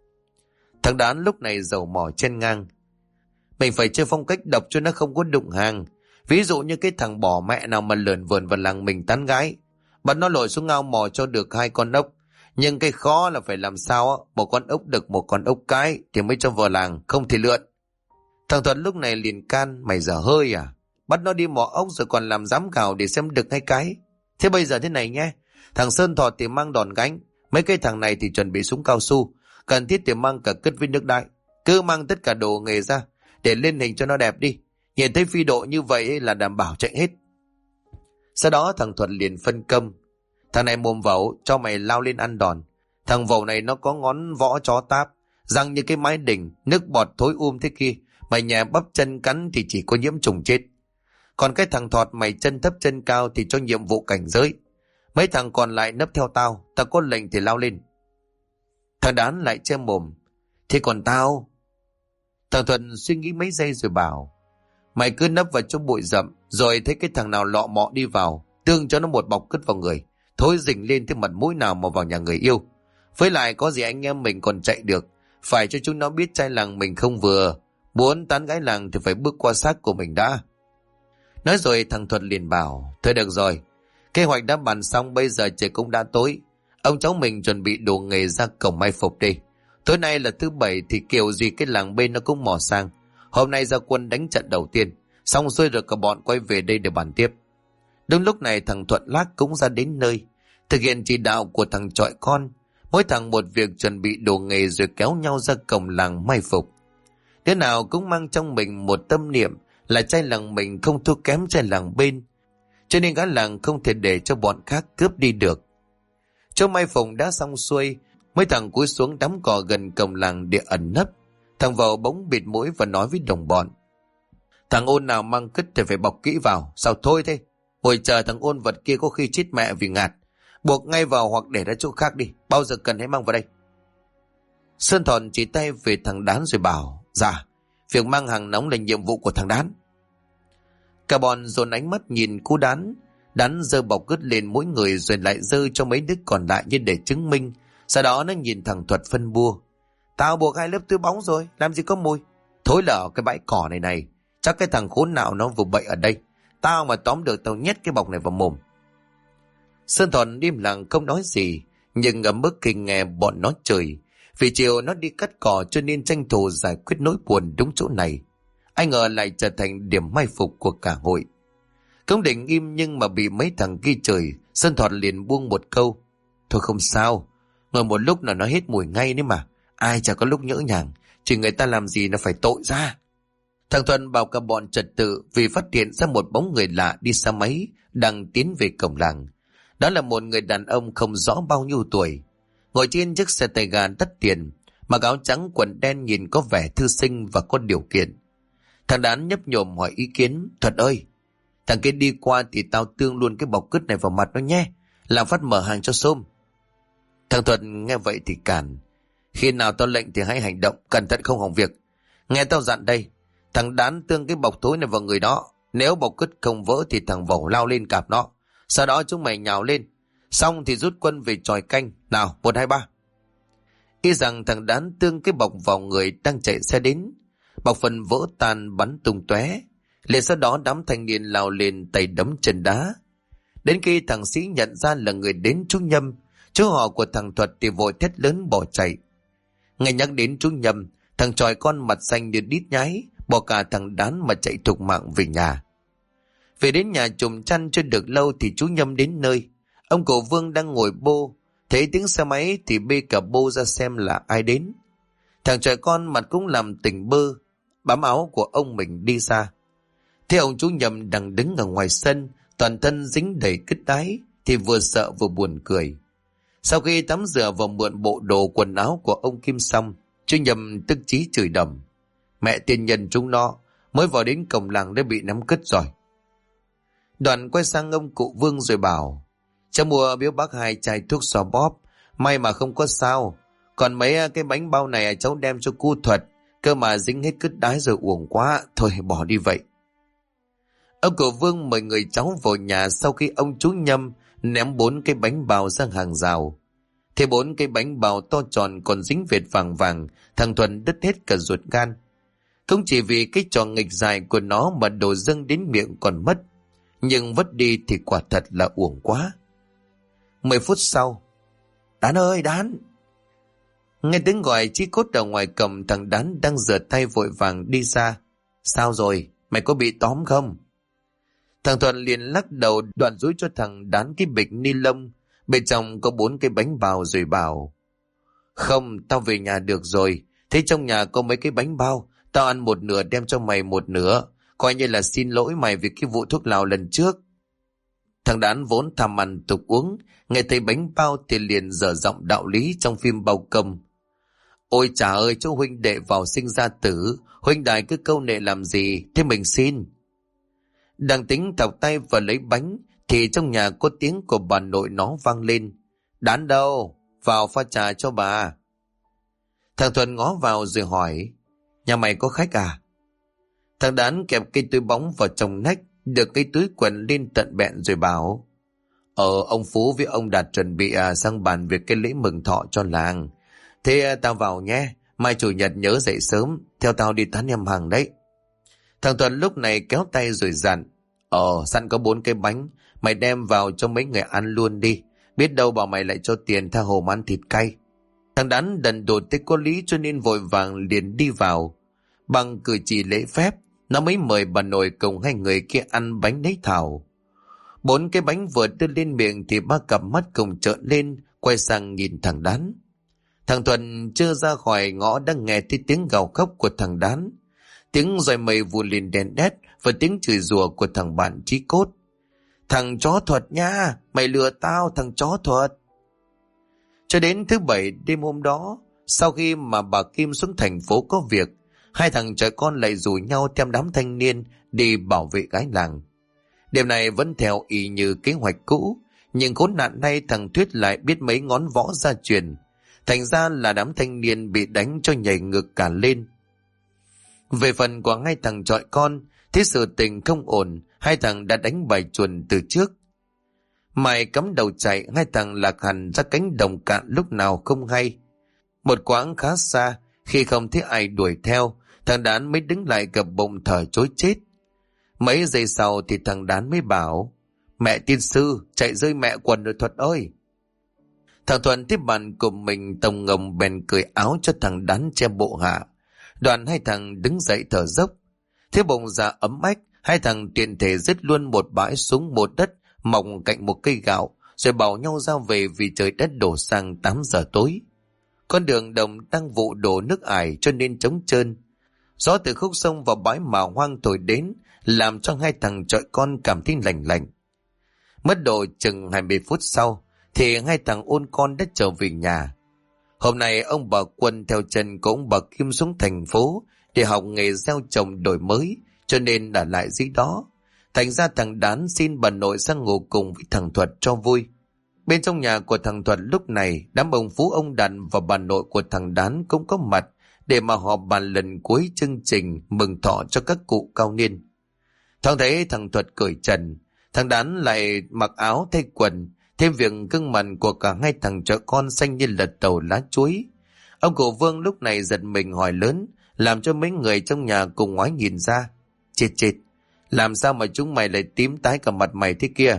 Thằng Đán lúc này dầu mỏ chen ngang: Mình phải chơi phong cách độc cho nó không có đụng hàng. Ví dụ như cái thằng bỏ mẹ nào mà lởn vởn vào làng mình tán gái, bắt nó lội xuống ao mò cho được 2 con ốc. Nhưng cái khó là phải làm sao một con ốc đực một con ốc cái thì mới cho vào làng, không thì lượn. Thằng Thuận lúc này liền can: Mày dở hơi à? Bắt nó đi mò ốc rồi còn làm giám khảo để xem đực hay cái. Thế bây giờ thế này nhé, thằng Sơn Thọt thì mang đòn gánh, mấy cái thằng này thì chuẩn bị súng cao su, cần thiết thì mang cả cứt với nước đái. Cứ mang tất cả đồ nghề ra để lên hình cho nó đẹp đi, nhìn thấy phi độ như vậy là đảm bảo chạy hết. Sau đó thằng Thuận liền phân công: Thằng này mồm vẩu, cho mày lao lên ăn đòn. Thằng vẩu này nó có ngón võ chó táp, răng như cái mái đỉnh, nước bọt thối thế kia, mày nhè bắp chân cắn thì chỉ có nhiễm trùng chết. Còn cái thằng Thọt mày chân thấp chân cao thì cho nhiệm vụ cảnh giới. Mấy thằng còn lại nấp theo tao, tao có lệnh thì lao lên. Thằng Đán lại che mồm: Thế còn tao? Thằng Thuận suy nghĩ mấy giây rồi bảo: Mày cứ nấp vào chỗ bụi rậm, rồi thấy cái thằng nào lọ mọ đi vào, tương cho nó một bọc cứt vào người, thối rình lên thêm mặt mũi nào mà vào nhà người yêu. Với lại có gì anh em mình còn chạy được, phải cho chúng nó biết trai làng mình không vừa, muốn tán gái làng thì phải bước qua xác của mình đã. Nói rồi thằng Thuận liền bảo: Thôi được rồi, kế hoạch đã bàn xong, bây giờ trời cũng đã tối, ông cháu mình chuẩn bị đồ nghề ra cổng mai phục đi. Tối nay là thứ Bảy thì kiểu gì cái làng bên nó cũng mò sang. Hôm nay ra quân đánh trận đầu tiên, xong xuôi rồi cả bọn quay về đây để bàn tiếp. Đúng lúc này thằng Thuận Lác cũng ra đến nơi, thực hiện chỉ đạo của thằng chọi con. Mỗi thằng một việc chuẩn bị đồ nghề rồi kéo nhau ra cổng làng mai phục. Đứa nào cũng mang trong mình một tâm niệm là trai làng mình không thua kém trai làng bên, cho nên gã làng không thể để cho bọn khác cướp đi được. Chỗ mai phục đã xong xuôi, mấy thằng cúi xuống đám cỏ gần cổng làng để ẩn nấp. Thằng Vầu bỗng bịt mũi và nói với đồng bọn: thằng Ôn nào mang cứt thì phải bọc kỹ vào. Sao thôi thế? Ngồi chờ thằng Ôn vật kia có khi chết mẹ vì ngạt. Buộc ngay vào hoặc để ra chỗ khác đi, bao giờ cần hãy mang vào đây. Sơn Thòn chỉ tay về thằng Đán rồi bảo: dạ, việc mang hàng nóng là nhiệm vụ của thằng Đán. Cả bọn dồn ánh mắt nhìn cú Đán. Đán giơ bọc cứt lên mỗi người rồi lại giơ cho mấy đứa còn lại như để chứng minh. Sau đó nó nhìn thằng Thuật phân bua: tao buộc 2 lớp túi bóng rồi, làm gì có mùi. Thối lở cái bãi cỏ này, chắc cái thằng khốn nào nó vừa bậy ở đây. Tao mà tóm được tao nhét cái bọc này vào mồm. Sơn Thòn im lặng không nói gì, nhưng ở mức khi nghe bọn nó chửi. Vì chiều nó đi cắt cỏ cho nên tranh thủ giải quyết nỗi buồn đúng chỗ này. Ai ngờ lại trở thành điểm mai phục của cả hội. Công định im nhưng mà bị mấy thằng kia chửi, Sơn Thòn liền buông một câu: thôi không sao, ngồi một lúc là nó hết mùi ngay đấy mà. Ai chả có lúc nhỡ nhàng, chỉ người ta làm gì nó phải tội ra. Thằng Thuận bảo cả bọn trật tự vì phát hiện ra một bóng người lạ đi xe máy đang tiến về cổng làng. Đó là một người đàn ông không rõ bao nhiêu tuổi, ngồi trên chiếc xe tay ga đắt tiền, mặc áo trắng quần đen nhìn có vẻ thư sinh và có điều kiện. Thằng Đán nhấp nhổm hỏi ý kiến: Thuật ơi, thằng kia đi qua thì tao tương luôn cái bọc cứt này vào mặt nó nhé, làm phát mở hàng cho xôm. Thằng Thuận nghe vậy thì cản: khi nào tao lệnh thì hãy hành động, cẩn thận không hỏng việc. Nghe tao dặn đây, thằng Đán tương cái bọc thối này vào người đó, nếu bọc cứt không vỡ thì thằng Vẩu lao lên cạp nó, sau đó chúng mày nhào lên, xong thì rút quân về chòi canh. Nào, 1, 2, 3. Y rằng thằng Đán tương cái bọc vào người đang chạy xe đến, bọc phần vỡ tan bắn tung tóe. Liền sau đó đám thanh niên lao lên tay đấm chân đá. Đến khi thằng Sĩ nhận ra là người đến chú Nhâm, chú họ của thằng Thuật, thì vội thét lớn bỏ chạy. Nghe nhắc đến chú Nhâm, thằng chòi con mặt xanh như đít nhái, bỏ cả thằng Đán mà chạy thục mạng về nhà. Về đến nhà chùm chăn chưa được lâu thì chú Nhâm đến nơi. Ông cụ Vương đang ngồi bô, thấy tiếng xe máy thì bê cả bô ra xem là ai đến. Thằng chòi con mặt cũng làm tỉnh bơ, bám áo của ông mình đi ra. Thế ông chú Nhâm đang đứng ở ngoài sân, toàn thân dính đầy cứt đái, thì vừa sợ vừa buồn cười. Sau khi tắm rửa và mượn bộ đồ quần áo của ông Kim xong, chú Nhâm tức chí chửi đầm: mẹ tiên nhân chúng nó, mới vào đến cổng làng đã bị nắm cứt rồi. Đoàn quay sang ông cụ Vương rồi bảo: cháu mua biếu bác 2 chai thuốc xoa bóp, may mà không có sao. Còn mấy cái bánh bao này cháu đem cho cu Thuật, cơ mà dính hết cứt đái rồi uổng quá, thôi bỏ đi vậy. Ông cụ Vương mời người cháu vào nhà sau khi ông chú Nhâm ném 4 cái bánh bao sang hàng rào. Thế 4 cái bánh bao to tròn còn dính vệt vàng vàng, thằng Thuần đứt hết cả ruột gan. Không chỉ vì cái trò nghịch dài của nó mà đồ dâng đến miệng còn mất, nhưng vất đi thì quả thật là uổng quá. 10 phút sau: Đán ơi, Đán! Nghe tiếng gọi chí cốt ở ngoài cổng, thằng Đán đang rửa tay vội vàng đi ra. Sao rồi? Mày có bị tóm không? Thằng Thuận liền lắc đầu, đoạn dúi cho thằng Đán cái bịch ni lông, bên trong có 4 cái bánh bao rồi bảo: không, tao về nhà được rồi. Thế trong nhà có mấy cái bánh bao, tao ăn một nửa đem cho mày một nửa, coi như là xin lỗi mày vì cái vụ thuốc lào lần trước. Thằng Đán vốn tham ăn tục uống, nghe thấy bánh bao thì liền dở giọng đạo lý trong phim bao công: ôi chà ơi, chú huynh đệ vào sinh ra tử, huynh đài cứ câu nệ làm gì, thế mình xin. Đang tính thọc tay vào lấy bánh thì trong nhà có tiếng của bà nội nó vang lên: Đán đâu? Vào pha trà cho bà. Thằng Thuận ngó vào rồi hỏi: nhà mày có khách à? Thằng Đán kẹp cây túi bóng vào trong nách, được cái túi quần lên tận bẹn rồi bảo: ông Phú với ông Đạt chuẩn bị sang bàn việc cái lễ mừng thọ cho làng. Thế tao vào nhé, mai chủ nhật nhớ dậy sớm, theo tao đi tán em hàng đấy. Thằng Thuận lúc này kéo tay rồi dặn: sẵn có 4 cái bánh, mày đem vào cho mấy người ăn luôn đi, biết đâu bảo mày lại cho tiền tha hồ ăn thịt cay. Thằng Đán đần đột tới có lý cho nên vội vàng liền đi vào. Bằng cử chỉ lễ phép, nó mới mời bà nội cùng 2 người kia ăn bánh nấy thảo. 4 cái bánh vừa đưa lên miệng thì 3 cặp mắt cùng trợn lên, quay sang nhìn thằng Đán. Thằng Thuận chưa ra khỏi ngõ đã nghe thấy tiếng gào khóc của thằng Đán. Tiếng roi mây vù lên đèn đét và tiếng chửi rủa của thằng bạn chí cốt. Thằng chó thuật nha, mày lừa tao thằng chó thuật. Cho đến thứ bảy đêm hôm đó, sau khi mà bà Kim xuống thành phố có việc, hai thằng trẻ con lại rủ nhau theo đám thanh niên đi bảo vệ gái làng. Đêm này vẫn theo y như kế hoạch cũ, nhưng khốn nạn nay thằng Thuyết lại biết mấy ngón võ gia truyền. Thành ra là đám thanh niên bị đánh cho nhảy ngược cả lên. Về phần của hai thằng chọi con, thế sự tình không ổn, hai thằng đã đánh bài chuồn từ trước. Mày cắm đầu chạy, hai thằng lạc hẳn ra cánh đồng cạn lúc nào không hay. Một quãng khá xa, khi không thấy ai đuổi theo, thằng Đán mới đứng lại gập bụng thở trối chết. Mấy giây sau thì thằng Đán mới bảo: Mẹ tiên sư, chạy rơi mẹ quần rồi Thuật ơi. Thằng Thuận tiếp bàn của mình tông ngồng bèn cởi áo cho thằng Đán che bộ hạ. Đoàn hai thằng đứng dậy thở dốc. Thế bụng dạ ấm ách, hai thằng tiện thể dứt luôn một bãi xuống một đất mọc cạnh một cây gạo, rồi bảo nhau ra về vì trời đất đổ sang 8 giờ tối. Con đường đồng đang vụ đổ nước ải cho nên trống trơn. Gió từ khúc sông vào bãi mả hoang thổi đến, làm cho hai thằng chọi con cảm thấy lạnh lạnh. Mất độ chừng 20 phút sau, thì hai thằng ôn con đã trở về nhà. Hôm nay ông bà Quân theo chân của ông bà Kim xuống thành phố để học nghề gieo trồng đổi mới, cho nên ở lại dưới đó. Thành ra thằng Đán xin bà nội sang ngủ cùng với thằng Thuật cho vui. Bên trong nhà của thằng Thuật lúc này, đám ông Phú ông Đàn và bà nội của thằng Đán cũng có mặt để mà họp bàn lần cuối chương trình mừng thọ cho các cụ cao niên. Thoáng thấy thằng Thuật cởi trần, thằng Đán lại mặc áo thay quần, thêm việc gương mặt của cả hai thằng chó con xanh như lật tàu lá chuối. Ông cụ Vương lúc này giật mình hỏi lớn, làm cho mấy người trong nhà cùng ngoái nhìn ra. Chết chết, làm sao mà chúng mày lại tím tái cả mặt mày thế kia?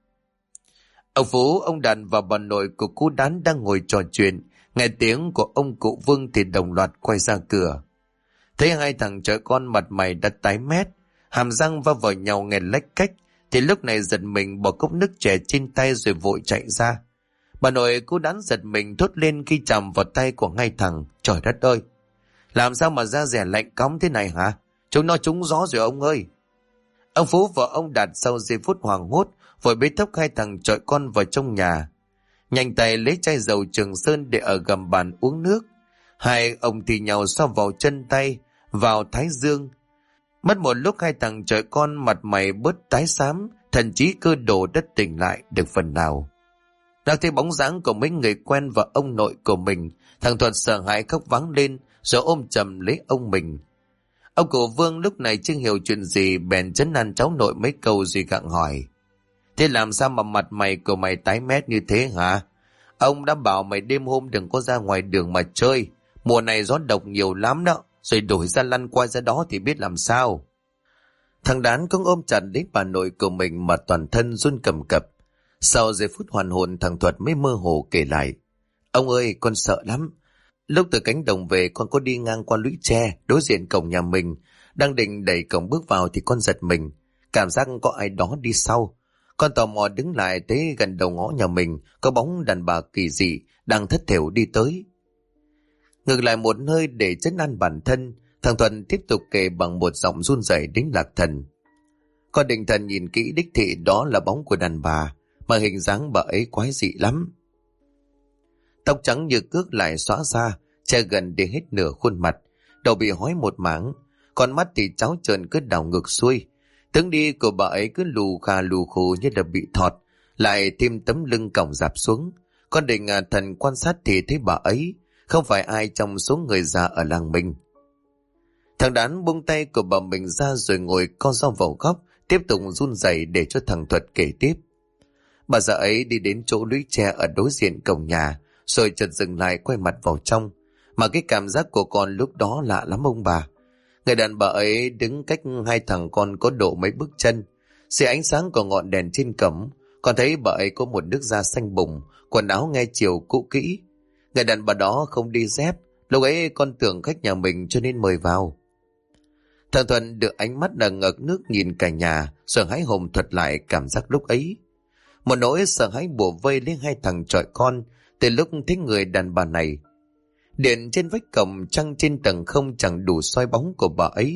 Ông Phú, ông Đàn và bà nội của cô Đán đang ngồi trò chuyện, nghe tiếng của ông cụ Vương thì đồng loạt quay ra cửa. Thấy hai thằng trẻ con mặt mày đã tái mét, hàm răng va vào nhau nghe lách cách, thì lúc này giật mình bỏ cốc nước chè trên tay rồi vội chạy ra. Bà nội cô Đán giật mình thốt lên khi chạm vào tay của hai thằng. Trời đất ơi, làm sao mà da rẻ lạnh cóng thế này hả? Chúng nó trúng gió rồi ông ơi. Ông Phú và ông Đạt sau giây phút hoảng hốt vội bế thốc hai thằng chọi con vào trong nhà, nhanh tay lấy chai dầu Trường Sơn để ở gầm bàn uống nước. Hai ông thì nhào xoa vào chân tay, vào thái dương. Mất một lúc hai thằng chọi con mặt mày bớt tái xám, thần trí cơ đồ đất tỉnh lại được phần nào. Đang thấy bóng dáng của mấy người quen và ông nội của mình, thằng Thuật sợ hãi khóc váng lên rồi ôm chầm lấy ông mình. Ông cụ Vương lúc này chưa hiểu chuyện gì, bèn trấn an cháu nội mấy câu rồi gặng hỏi: Thế làm sao mà mặt mày của mày tái mét như thế hả? Ông đã bảo mày đêm hôm đừng có ra ngoài đường mà chơi, mùa này gió độc nhiều lắm đó, rồi đổi ra lăn qua ra đó thì biết làm sao. Thằng Đán cũng ôm chặt lấy bà nội của mình mà toàn thân run cầm cập. Sau giây phút hoàn hồn, thằng Thuật mới mơ hồ kể lại: Ông ơi, con sợ lắm. Lúc từ cánh đồng về, con có đi ngang qua lũy tre đối diện cổng nhà mình, đang định đẩy cổng bước vào thì con giật mình, cảm giác có ai đó đi sau. Con tò mò đứng lại, thấy gần đầu ngõ nhà mình có bóng đàn bà kỳ dị đang thất thểu đi tới. Ngừng lại một nơi để trấn an bản thân, thằng Thuận tiếp tục kể bằng một giọng run rẩy đến lạc thần. Con định thần nhìn kỹ đích thị đó là bóng của đàn bà, mà hình dáng bà ấy quái dị lắm. Tóc trắng như cước lại xõa ra, che gần đến hết nửa khuôn mặt, đầu bị hói một mảng, con mắt thì tráo trợn cứ đảo ngược xuôi. Tướng đi của bà ấy cứ lù khà lù khù như là bị thọt, lại thêm tấm lưng còng rạp xuống. Con định thần quan sát thì thấy bà ấy không phải ai trong số người già ở làng mình. Thằng Đán buông tay của bà mình ra rồi ngồi co ro vào góc, tiếp tục run rẩy để cho thằng Thuật kể tiếp. Bà già ấy đi đến chỗ lũy tre ở đối diện cổng nhà, rồi chợt dừng lại quay mặt vào trong. Mà cái cảm giác của con lúc đó lạ lắm ông bà. Người đàn bà ấy đứng cách hai thằng con có độ mấy bước chân. Dưới ánh sáng của ngọn đèn trên cổng, con thấy bà ấy có một nước da xanh bùng, quần áo nghe chiều cũ kỹ. Người đàn bà đó không đi dép, lúc ấy con tưởng khách nhà mình cho nên mời vào. Thằng Thuận được ánh mắt là ngợc nước nhìn cả nhà, sợ hãi hồn thuật lại cảm giác lúc ấy. Một nỗi sợ hãi bủa vây lên hai thằng chọi con từ lúc thấy người đàn bà này. Điện trên vách cổng trăng trên tầng không chẳng đủ soi bóng của bà ấy,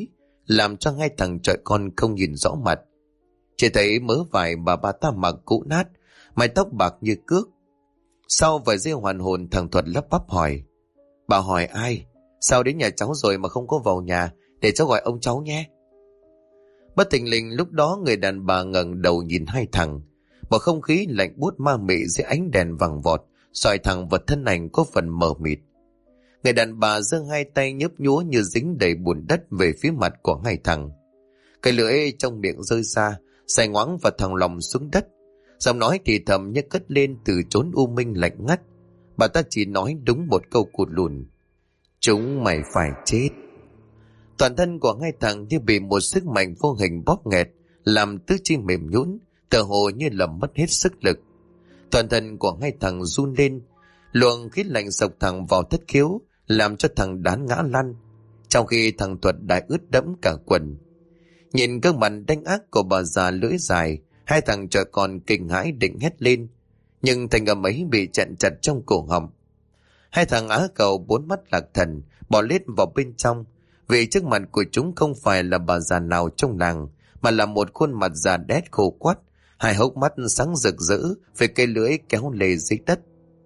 làm cho hai thằng trọi con không nhìn rõ mặt. Chỉ thấy mớ vải bà ta mặc cũ nát, mái tóc bạc như cước. Sau vài giây hoàn hồn, thằng Thuật lắp bắp hỏi: "Bà hỏi ai? Sao đến nhà cháu rồi mà không có vào nhà, để cháu gọi ông cháu nhé." Bất thình lình lúc đó người đàn bà ngẩng đầu nhìn hai thằng. Một không khí lạnh buốt ma mị dưới ánh đèn vàng vọt soi thẳng vào thân ảnh có phần mờ mịt. Người đàn bà giơ hai tay nhấp nhúa như dính đầy bùn đất về phía mặt của hai thằng. Cái lưỡi trong miệng rơi ra, xài ngoáng vào thằng lòng xuống đất. Giọng nói thì thầm như cất lên từ chốn u minh lạnh ngắt. Bà ta chỉ nói đúng một câu cụt lùn: "Chúng mày phải chết." Toàn thân của hai thằng như bị một sức mạnh vô hình bóp nghẹt, làm tứ chi mềm nhũn, tựa hồ như là mất hết sức lực. Toàn thân của hai thằng run lên, luồng khí lạnh sộc thẳng vào thất khiếu, làm cho thằng Đán ngã lăn, trong khi thằng Thuật đã ướt đẫm cả quần. Nhìn gương mặt đanh ác của bà già lưỡi dài, hai thằng trọi con kinh hãi định hét lên, nhưng thành âm ấy bị chặn chặt trong cổ họng. Hai thằng á khẩu bốn mắt lạc thần bỏ lết vào bên trong, vì trước mặt của chúng không phải là bà già nào trong làng, mà là một khuôn mặt già đét khô quắt, hai hốc mắt sáng rực rỡ với cây lưỡi kéo lê dưới đất.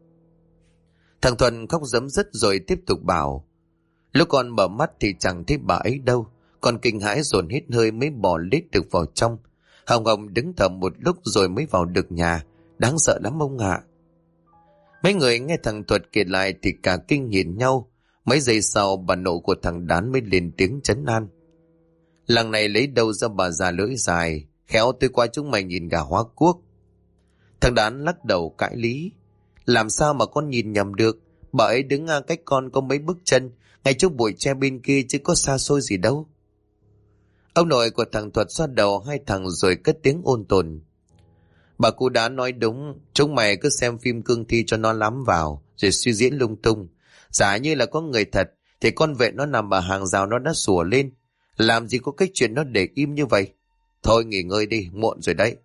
Thằng Thuần khóc rấm rứt rồi tiếp tục bảo: "Lúc con mở mắt thì chẳng thấy bà ấy đâu. Con kinh hãi dồn hít hơi mới bò lết được vào trong. Hồng Hồng đứng thầm một lúc rồi mới vào được nhà. Đáng sợ lắm ông ạ." Mấy người nghe thằng Thuật kể lại thì cả kinh nhìn nhau. Mấy giây sau bà nội của thằng Đán mới lên tiếng trấn an: "Làng này lấy đâu ra bà già lưỡi dài, khéo tôi qua chúng mày nhìn gà hóa cuốc." Thằng Đán lắc đầu cãi lý: "Làm sao mà con nhìn nhầm được, bà ấy đứng cách con có mấy bước chân, ngay chỗ bụi tre bên kia chứ có xa xôi gì đâu." Ông nội của thằng Thuật xoa đầu hai thằng rồi cất tiếng ôn tồn: "Bà cụ đã nói đúng, chúng mày cứ xem phim cương thi cho nó lắm vào, rồi suy diễn lung tung. Giả như là có người thật, thì con vệ nó nằm ở hàng rào nó đã sủa lên. Làm gì có cái chuyện nó để im như vậy. Thôi nghỉ ngơi đi, muộn rồi đấy."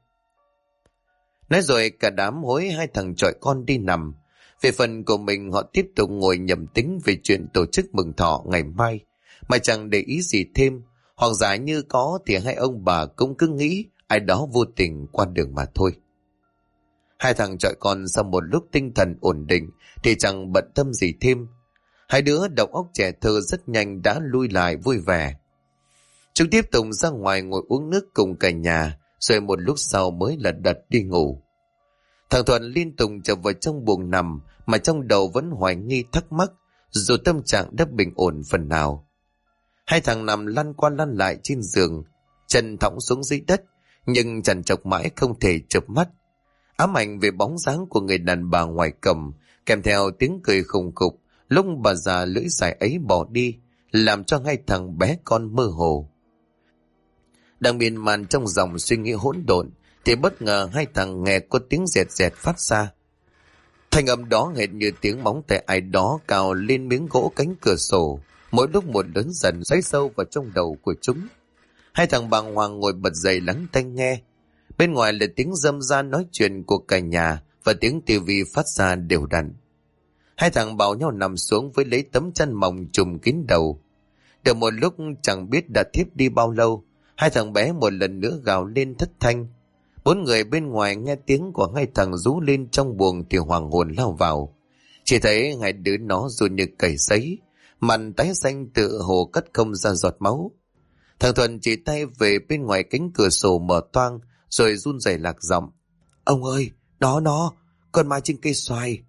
Nói rồi cả đám hối hai thằng trọi con đi nằm. Về phần của mình, họ tiếp tục ngồi nhẩm tính về chuyện tổ chức mừng thọ ngày mai, mà chẳng để ý gì thêm. Hoặc giả như có thì hai ông bà cũng cứ nghĩ ai đó vô tình qua đường mà thôi. Hai thằng trọi con sau một lúc tinh thần ổn định thì chẳng bận tâm gì thêm. Hai đứa đầu óc trẻ thơ rất nhanh đã lui lại vui vẻ. Chúng tiếp tục ra ngoài ngồi uống nước cùng cả nhà, rồi một lúc sau mới lật đật đi ngủ. Thằng Thuận liên tục trở vào trong buồng nằm, mà trong đầu vẫn hoài nghi thắc mắc, dù tâm trạng đã bình ổn phần nào. Hai thằng nằm lăn qua lăn lại trên giường, chân thõng xuống dưới đất, nhưng trằn trọc mãi không thể chợp mắt. Ám ảnh về bóng dáng của người đàn bà ngoài cổng, kèm theo tiếng cười khùng khục lúc bà già lưỡi dài ấy bỏ đi, làm cho hai thằng bé con mơ hồ. Đang miên man trong dòng suy nghĩ hỗn độn, thì bất ngờ hai thằng nghe có tiếng rẹt rẹt phát ra. Thanh âm đó hệt như tiếng móng tay ai đó cào lên miếng gỗ cánh cửa sổ, mỗi lúc một lớn dần xoáy sâu vào trong đầu của chúng. Hai thằng bàng hoàng ngồi bật dậy lắng tai nghe. Bên ngoài là tiếng râm ran nói chuyện của cả nhà và tiếng tivi phát ra đều đặn. Hai thằng bảo nhau nằm xuống với lấy tấm chăn mỏng trùm kín đầu. Được một lúc chẳng biết đã thiếp đi bao lâu, hai thằng bé một lần nữa gào lên thất thanh. Bốn người bên ngoài nghe tiếng của hai thằng rú lên trong buồng thì hoàng hồn lao vào. Chỉ thấy hai đứa nó run như cầy sấy, mặt tái xanh tựa hồ cất không ra giọt máu. Thằng Thuận chỉ tay về bên ngoài cánh cửa sổ mở toang, rồi run rẩy lạc giọng: "Ông ơi, đó nó, con ma trên cây xoài."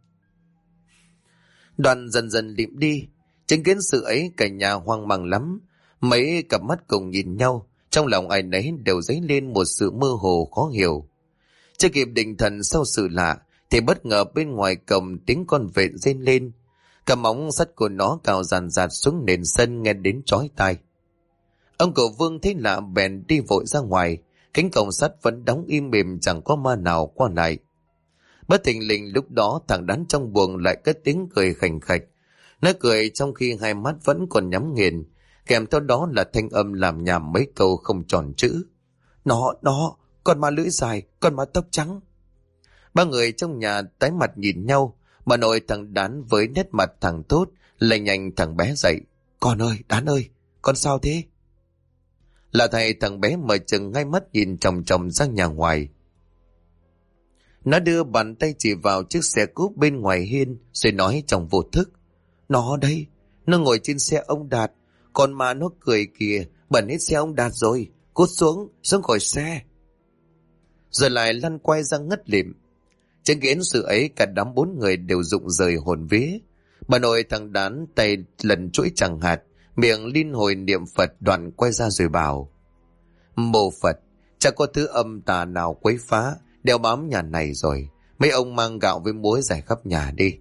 Đoàn dần dần lịm đi. Chứng kiến sự ấy cả nhà hoang mang lắm. Mấy cặp mắt cùng nhìn nhau, trong lòng ai nấy đều dấy lên một sự mơ hồ khó hiểu. Chưa kịp định thần sau sự lạ thì bất ngờ bên ngoài cổng tiếng con vện rên lên. Cả móng sắt của nó cào dàn dạt xuống nền sân nghe đến chói tai. Ông cậu Vương thấy lạ bèn đi vội ra ngoài. Cánh cổng sắt vẫn đóng im mềm, chẳng có ma nào qua lại. Bất thình lình lúc đó thằng Đán trong buồng lại cất tiếng cười khành khạch. Nó cười trong khi hai mắt vẫn còn nhắm nghiền, kèm theo đó là thanh âm làm nhảm mấy câu không tròn chữ. Nó, con ma lưỡi dài, con ma tóc trắng." Ba người trong nhà tái mặt nhìn nhau. Bà nội thằng Đán với nét mặt thằng tốt lay nhanh thằng bé dậy: "Con ơi, Đán ơi, con sao thế?" Là thầy thằng bé mở chừng ngay mắt nhìn chòng chòng ra nhà ngoài. Nó đưa bàn tay chỉ vào chiếc xe cúp bên ngoài hiên rồi nói trong vô thức. Nó đây, nó ngồi trên xe ông Đạt, còn mà nó cười kìa, bẩn hết xe ông Đạt rồi, cút xuống khỏi xe. Rồi lại lăn quay ra ngất lịm. Chứng kiến sự ấy cả đám 4 người đều rụng rời hồn vía. Bà nội thằng Đán tay lần chuỗi chẳng hạt, miệng liên hồi niệm Phật, đoạn quay ra rồi bảo: Mô Phật, chắc có thứ âm tà nào quấy phá, đeo bám nhà này rồi. Mấy ông mang gạo với muối rải khắp nhà đi.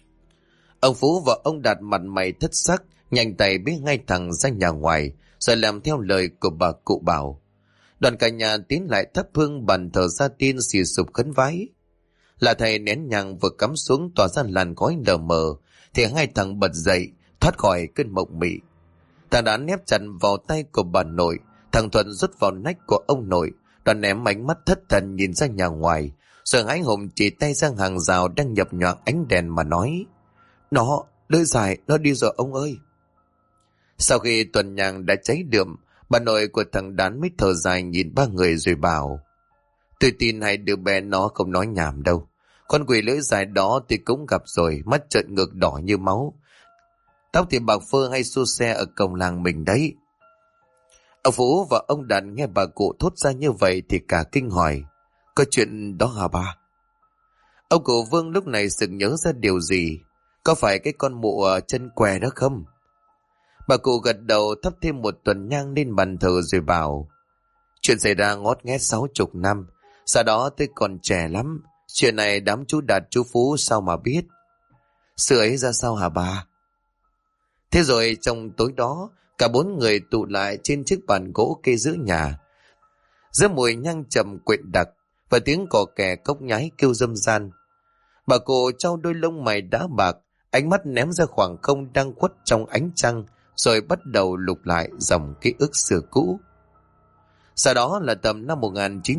Ông Phú và ông Đạt mặt mày thất sắc, nhanh tay bế ngay thẳng ra nhà ngoài, rồi làm theo lời của bà cụ bảo. Đoàn cả nhà tiến lại thắp hương bàn thờ gia tiên xì sụp khấn vái. Là thầy nén nhang vừa cắm xuống tỏa ra làn khói lờ mờ, thì hai thằng bật dậy thoát khỏi cơn mộng mị. Thằng đã nép chặt vào tay của bà nội, thằng Thuận rút vào nách của ông nội, đoàn ném ánh mắt thất thần nhìn ra nhà ngoài, rồi hái hùng chỉ tay sang hàng rào đang nhập nhọa ánh đèn mà nói: Nó đôi dài, nó đi rồi ông ơi. Sau khi tuần nhang đã cháy đượm, bà nội của thằng Đán mới thở dài nhìn ba người rồi bảo: Tôi tin hai đứa bé nó không nói nhảm đâu. Con quỷ lưỡi dài đó thì cũng gặp rồi, mắt trợn ngược đỏ như máu. Tóc thì bạc phơ hay xô xe ở cổng làng mình đấy. Ông Phú và ông Đạt nghe bà cụ thốt ra như vậy thì cả kinh hỏi: Có chuyện đó hả bà? Ông cụ Vương lúc này sực nhớ ra điều gì. Có phải cái con mụ chân què đó không? Bà cụ gật đầu thắp thêm một tuần nhang lên bàn thờ rồi bảo: Chuyện xảy ra ngót nghét 60 năm. Sau đó tôi còn trẻ lắm. Chuyện này đám chú Đạt chú Phú sao mà biết? Sự ấy ra sao hả bà? Thế rồi trong tối đó, cả 4 người tụ lại trên chiếc bàn gỗ kê giữa nhà. Giữa mùi nhang trầm quyện đặc và tiếng cò kè cốc nhái kêu râm ran, bà cụ trao đôi lông mày đá bạc, ánh mắt ném ra khoảng không đang khuất trong ánh trăng, rồi bắt đầu lục lại dòng ký ức xưa cũ. Sau đó là tầm năm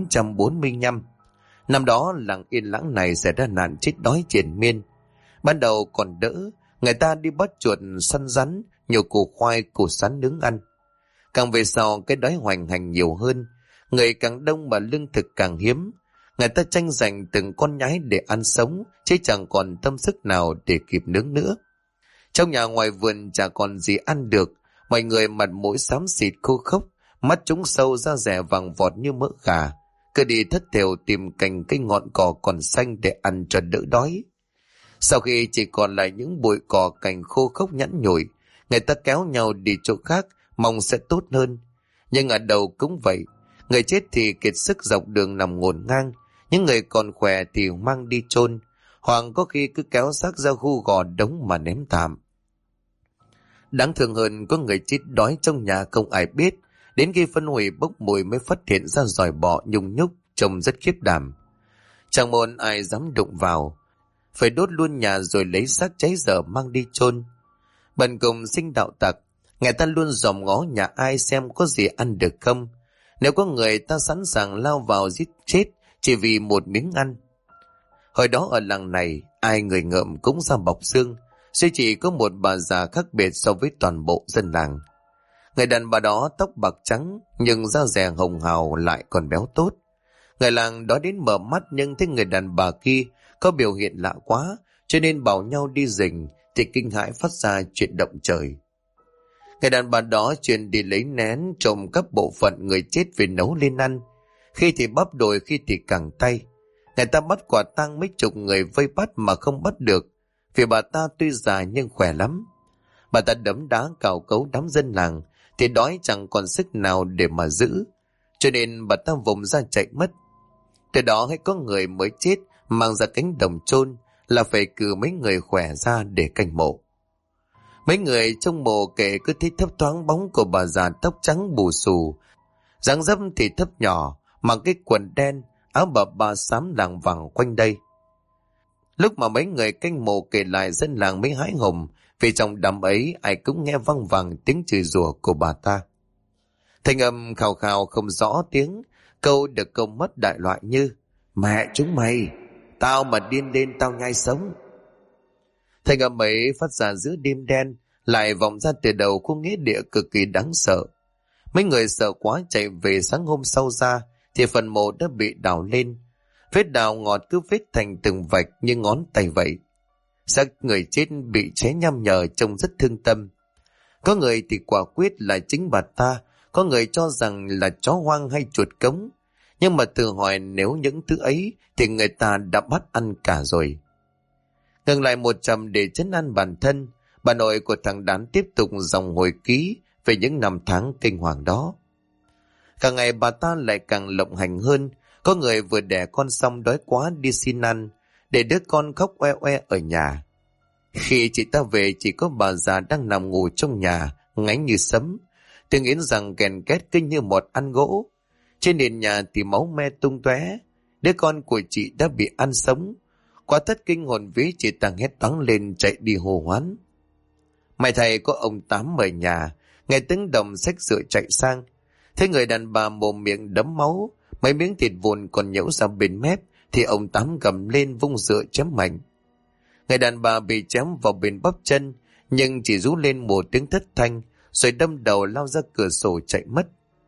1945. Năm đó làng Yên Lãng này xảy ra nạn chết đói triền miên. Ban đầu còn đỡ, người ta đi bắt chuột săn rắn, nhiều củ khoai, củ sắn nướng ăn. Càng về sau cái đói hoành hành nhiều hơn, người càng đông mà lương thực càng hiếm. Người ta tranh giành từng con nhái để ăn sống, chứ chẳng còn tâm sức nào để kịp nướng nữa. Trong nhà ngoài vườn chả còn gì ăn được, mọi người mặt mũi xám xịt khô khốc, mắt trúng sâu da rẻ vàng vọt như mỡ gà, cứ đi thất thểu tìm cành cây ngọn cỏ còn xanh để ăn cho đỡ đói. Sau khi chỉ còn lại những bụi cỏ cành khô khốc nhẵn nhủi, người ta kéo nhau đi chỗ khác, mong sẽ tốt hơn. Nhưng ở đầu cũng vậy, người chết thì kiệt sức dọc đường nằm ngổn ngang, những người còn khỏe thì mang đi chôn, hoặc có khi cứ kéo xác ra khu gò đống mà ném tạm. Đáng thương hơn, có người chết đói trong nhà không ai biết, đến khi phân hủy bốc mùi mới phát hiện ra giòi bọ nhung nhúc trông rất khiếp đảm. Chẳng một ai dám đụng vào, phải đốt luôn nhà rồi lấy xác cháy dở mang đi chôn. Bần cùng sinh đạo tặc, người ta luôn dòm ngó nhà ai xem có gì ăn được không. Nếu có người ta sẵn sàng lao vào giết chết chỉ vì một miếng ăn. Hồi đó ở làng này, ai người ngợm cũng ra bọc xương, duy chỉ có một bà già khác biệt so với toàn bộ dân làng. Người đàn bà đó tóc bạc trắng, nhưng da dẻ hồng hào lại còn béo tốt. Người làng đó đến mở mắt nhưng thấy người đàn bà kia có biểu hiện lạ quá, cho nên bảo nhau đi rình, thì kinh hãi phát ra chuyện động trời. Người đàn bà đó chuyên đi lấy nén trộm các bộ phận người chết về nấu lên ăn, khi thì bắp đùi, khi thì cẳng tay. Người ta bắt quả tang mấy chục người vây bắt mà không bắt được, vì bà ta tuy già nhưng khỏe lắm. Bà ta đấm đá cào cấu đám dân làng thì đói chẳng còn sức nào để mà giữ, cho nên bà ta vùng ra chạy mất. Từ đó hay có người mới chết mang ra cánh đồng chôn là phải cử mấy người khỏe ra để canh mộ. Mấy người trong mộ kể cứ thấy thấp thoáng bóng của bà già tóc trắng bù xù, dáng dấp thì thấp nhỏ, mặc cái quần đen, áo bà xám làng vàng quanh đây. Lúc mà mấy người canh mộ kể lại, dân làng mới hãi hùng, vì trong đám ấy ai cũng nghe văng vẳng tiếng chửi rủa của bà ta. Thanh âm khào khào không rõ tiếng, câu được câu mất đại loại như: Mẹ chúng mày, tao mà điên lên tao nhai sống. Thanh âm ấy phát ra giữa đêm đen, lại vọng ra từ đầu có nghĩa địa cực kỳ đáng sợ. Mấy người sợ quá chạy về, sáng hôm sau ra thì phần mộ đã bị đào lên. Vết đào ngọt cứ vết thành từng vạch như ngón tay vậy. Xác người chết bị xé nham nhở trông rất thương tâm. Có người thì quả quyết là chính bà ta, có người cho rằng là chó hoang hay chuột cống. Nhưng mà tự hỏi nếu những thứ ấy thì người ta đã bắt ăn cả rồi. Ngừng lại một chầm để trấn an bản thân, bà nội của thằng Đán tiếp tục dòng hồi ký về những năm tháng kinh hoàng đó. Càng ngày bà ta lại càng lộng hành hơn. Có người vừa đẻ con xong đói quá đi xin ăn, để đứa con khóc oe oe ở nhà. Khi chị ta về chỉ có bà già đang nằm ngủ trong nhà, ngáy như sấm. Tôi nghĩ rằng kèn két kinh như một ăn gỗ. Trên nền nhà thì máu me tung tóe. Đứa con của chị đã bị ăn sống. Quá thất kinh hồn vía, chị ta hét toáng lên chạy đi hô hoán. May thầy có ông Tám ở nhà, nghe tiếng đồng xách rượu chạy sang. Thấy người đàn bà mồm miệng đấm máu, mấy miếng thịt vụn còn nhễu ra bên mép, thì ông Tám cầm lên vung rượu chém mạnh. Người đàn bà bị chém vào bên bắp chân, nhưng chỉ rú lên một tiếng thất thanh, rồi đâm đầu lao ra cửa sổ chạy mất.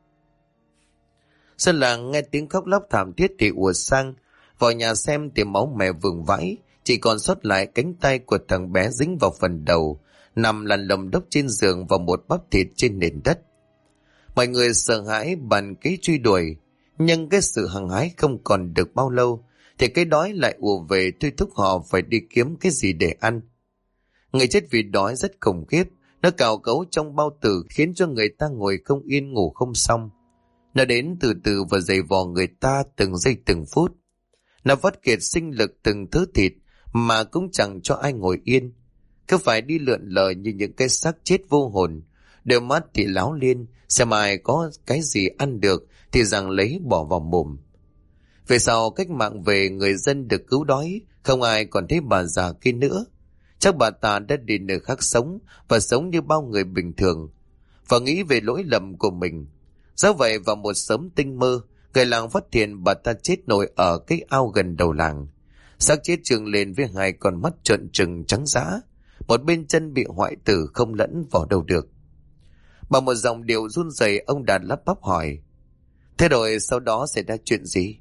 Dân làng nghe tiếng khóc lóc thảm thiết thì ùa sang, vào nhà xem thì máu mè vương vãi, chỉ còn sót lại cánh tay của thằng bé dính vào phần đầu, nằm lăn lồng đốc trên giường và một bắp thịt trên nền đất. Mọi người sợ hãi bàn kế truy đuổi, nhưng cái sự hăng hái không còn được bao lâu, thì cái đói lại ùa về thôi thúc họ phải đi kiếm cái gì để ăn. Người chết vì đói rất khủng khiếp, nó cào cấu trong bao tử khiến cho người ta ngồi không yên ngủ không xong. Nó đến từ từ và giày vò người ta từng giây từng phút. Nó vắt kiệt sinh lực từng thứ thịt mà cũng chẳng cho ai ngồi yên. Cứ phải đi lượn lờ như những cái xác chết vô hồn. Đôi mắt thì láo liên, xem ai có cái gì ăn được thì rằng lấy bỏ vào mồm. Về sau cách mạng về, người dân được cứu đói, không ai còn thấy bà già kia nữa. Chắc bà ta đã đi nơi khác sống và sống như bao người bình thường, và nghĩ về lỗi lầm của mình. Do vậy vào một sớm tinh mơ, người làng phát hiện bà ta chết nổi ở cái ao gần đầu làng. Xác chết trương lên với hai con mắt trợn trừng trắng dã, một bên chân bị hoại tử không lẫn vào đâu được. Bằng một giọng điệu run rẩy, ông Đạt lắp bắp hỏi: "Thế rồi sau đó xảy ra chuyện gì?"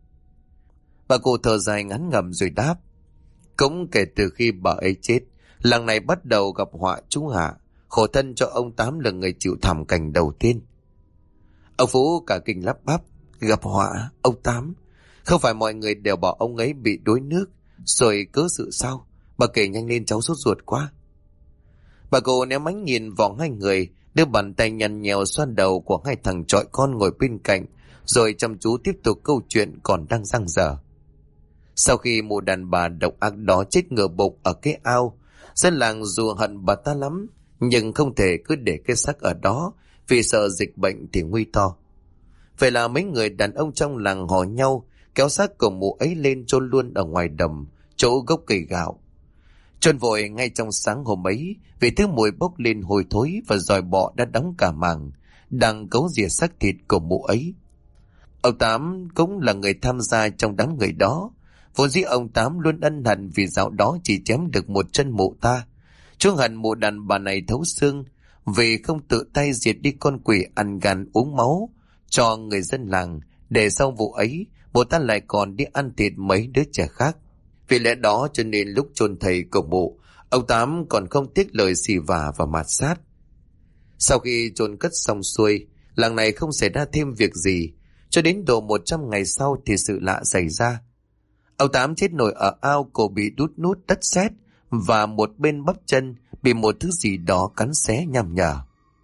Bà cụ thở dài ngắn ngẩm rồi đáp: "Cũng kể từ khi bà ấy chết, làng này bắt đầu gặp họa trú hạ, khổ thân cho ông Tám là người chịu thảm cảnh đầu tiên." Ông Phú cả kinh lắp bắp: "Gặp họa? Ông Tám? Không phải mọi người đều bảo ông ấy bị đuối nước, rồi cớ sự sao? Bà kể nhanh lên, cháu sốt ruột quá." Bà cụ ném ánh nhìn vào hai người, đưa bàn tay nhăn nhèo xoan đầu của hai thằng chọi con ngồi bên cạnh, rồi chăm chú tiếp tục câu chuyện còn đang dang dở. Sau khi mụ đàn bà độc ác đó chết ngửa bụng ở cái ao, dân làng dù hận bà ta lắm, nhưng không thể cứ để cái xác ở đó, vì sợ dịch bệnh thì nguy to. Vậy là mấy người đàn ông trong làng hò nhau kéo xác của mụ ấy lên chôn luôn ở ngoài đầm, chỗ gốc cây gạo. Chôn vội ngay trong sáng hôm ấy, vì thứ mùi bốc lên hôi thối và giòi bọ đã đóng cả màng, đang cấu rỉa xác thịt của mụ ấy. Ông Tám cũng là người tham gia trong đám người đó. Vốn dĩ ông Tám luôn ân hận vì dạo đó chỉ chém được một chân mụ ta. Chú hận mụ đàn bà này thấu xương, vì không tự tay diệt đi con quỷ ăn gan uống máu cho người dân làng, để sau vụ ấy mụ ta lại còn đi ăn thịt mấy đứa trẻ khác. Vì lẽ đó cho nên lúc chôn thầy của mụ, ông Tám còn không tiếc lời xì vả và mạt sát. Sau khi chôn cất xong xuôi, làng này không xảy ra thêm việc gì, cho đến độ 100 ngày sau thì sự lạ xảy ra. Ông Tám chết nổi ở ao, cổ bị đút nút đất sét và một bên bắp chân bị một thứ gì đó cắn xé nham nhở.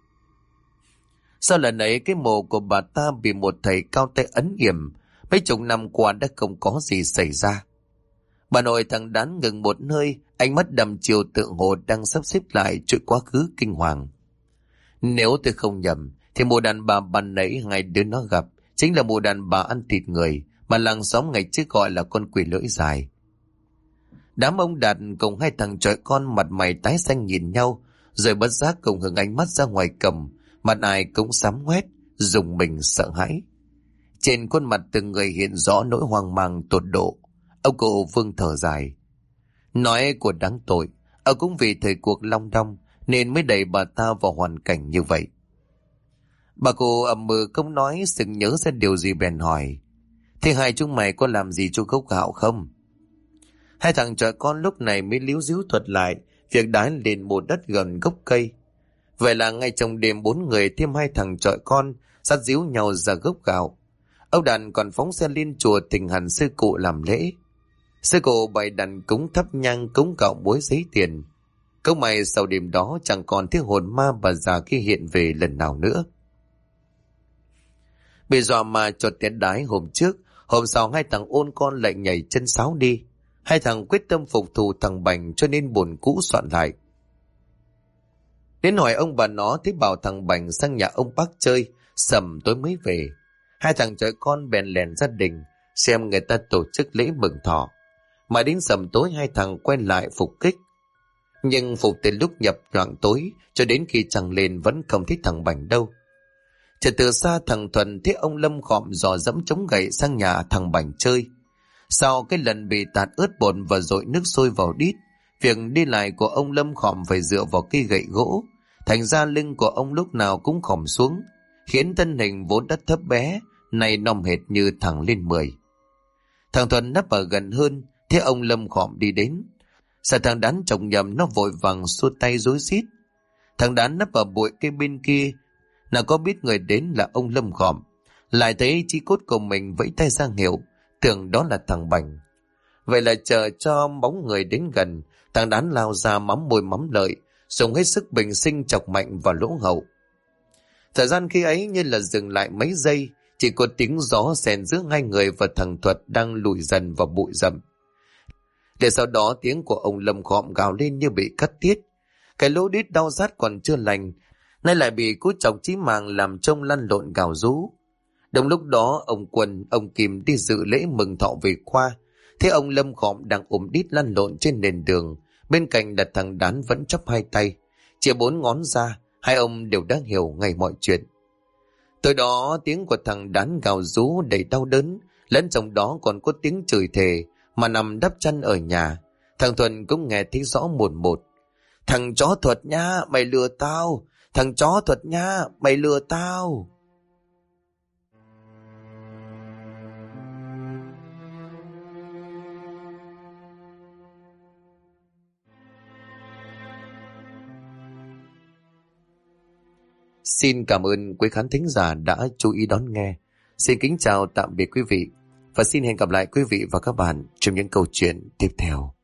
Sau lần ấy, cái mộ của bà ta bị một thầy cao tay ấn yểm, mấy chục năm qua đã không có gì xảy ra. Bà nội thằng Đán ngừng một hơi, ánh mắt đăm chiều tượng hồ đang sắp xếp lại chuyện quá khứ kinh hoàng. Nếu tôi không nhầm thì mụ đàn bà ban nãy hai đứa nó gặp chính là mụ đàn bà ăn thịt người mà làng xóm ngày trước gọi là con quỷ lưỡi dài. Đám ông Đạt cùng hai thằng chọi con mặt mày tái xanh nhìn nhau, rồi bất giác cùng hướng ánh mắt ra ngoài cầm, mặt ai cũng xám ngoét, rùng mình sợ hãi. Trên khuôn mặt từng người hiện rõ nỗi hoang mang tột độ. Ông cụ Vương thở dài. Nói của đáng tội, cũng vì thời cuộc long đong nên mới đẩy bà ta vào hoàn cảnh như vậy. Bà cụ ậm ừ không nói, sực nhớ ra điều gì bèn hỏi: thế hai chúng mày có làm gì cho gốc gạo không? Hai thằng chọi con lúc này mới líu díu thuật lại việc đái lên một đất gần gốc cây. Vậy là ngay trong đêm 4 người thêm hai thằng chọi con dắt díu nhau ra gốc gạo. Ông Đàn còn phóng xe lên chùa thỉnh hẳn sư cụ làm lễ. Sư cụ bày đàn cúng thắp nhang cúng gạo muối giấy tiền. Câu may sau đêm đó chẳng còn thấy hồn ma bà già kia hiện về lần nào nữa. Bị dọa mà cho tiến đái hôm trước, hôm sau hai thằng ôn con lại nhảy chân sáo đi. Hai thằng quyết tâm phục thù thằng Bành cho nên buồn cũ soạn lại. Đến hỏi ông bà nó thấy bảo thằng Bành sang nhà ông bác chơi, sầm tối mới về. Hai thằng chọi con bèn lèn gia đình xem người ta tổ chức lễ mừng thọ. Mà đến sầm tối hai thằng quay lại phục kích. Nhưng phục từ lúc nhập loạn tối cho đến khi trăng lên vẫn không thấy thằng Bành đâu. Chợt từ xa thằng Thuần thấy ông Lâm khọm dò dẫm chống gậy sang nhà thằng Bành chơi. Sau cái lần bị tạt ướt bột và dội nước sôi vào đít, việc đi lại của ông Lâm khọm phải dựa vào cây gậy gỗ, thành ra lưng của ông lúc nào cũng khom xuống, khiến thân hình vốn đất thấp bé này nòng hệt như thằng lên 10. Thằng Thuần nấp ở gần hơn, thấy ông Lâm khọm đi đến, sợ thằng Đán trông nhầm nó vội vàng xua tay rối rít. Thằng Đán nấp ở bụi cây bên kia, nào có biết người đến là ông Lâm khọm, lại thấy chi cốt của mình vẫy tay ra hiệu, tưởng đó là thằng Bành. Vậy là chờ cho bóng người đến gần, thằng Đán lao ra mắm môi mắm lợi, dùng hết sức bình sinh chọc mạnh vào lỗ hậu. Thời gian khi ấy như là dừng lại mấy giây, chỉ có tiếng gió xen giữa hai người và thằng Thuật đang lùi dần vào bụi rậm. Để sau đó tiếng của ông Lâm khọm gào lên như bị cắt tiết. Cái lỗ đít đau rát còn chưa lành, nay lại bị cú chọc chí mạng làm trông lăn lộn gào rú. Đồng lúc đó ông Quân, ông Kim đi dự lễ mừng thọ về khoa, thấy ông Lâm khọm đang ôm đít lăn lộn trên nền đường, bên cạnh là thằng Đán vẫn chắp hai tay, chia 4 ngón ra. Hai ông đều đã hiểu ngay mọi chuyện. Tối đó tiếng của thằng Đán gào rú đầy đau đớn, lẫn trong đó còn có tiếng chửi thề mà nằm đắp chăn ở nhà. Thằng Thuần cũng nghe thấy rõ một một: thằng chó Thuật nha, mày lừa tao! Thằng chó Thuật nha, mày lừa tao! Xin cảm ơn quý khán thính giả đã chú ý đón nghe. Xin kính chào tạm biệt quý vị và xin hẹn gặp lại quý vị và các bạn trong những câu chuyện tiếp theo.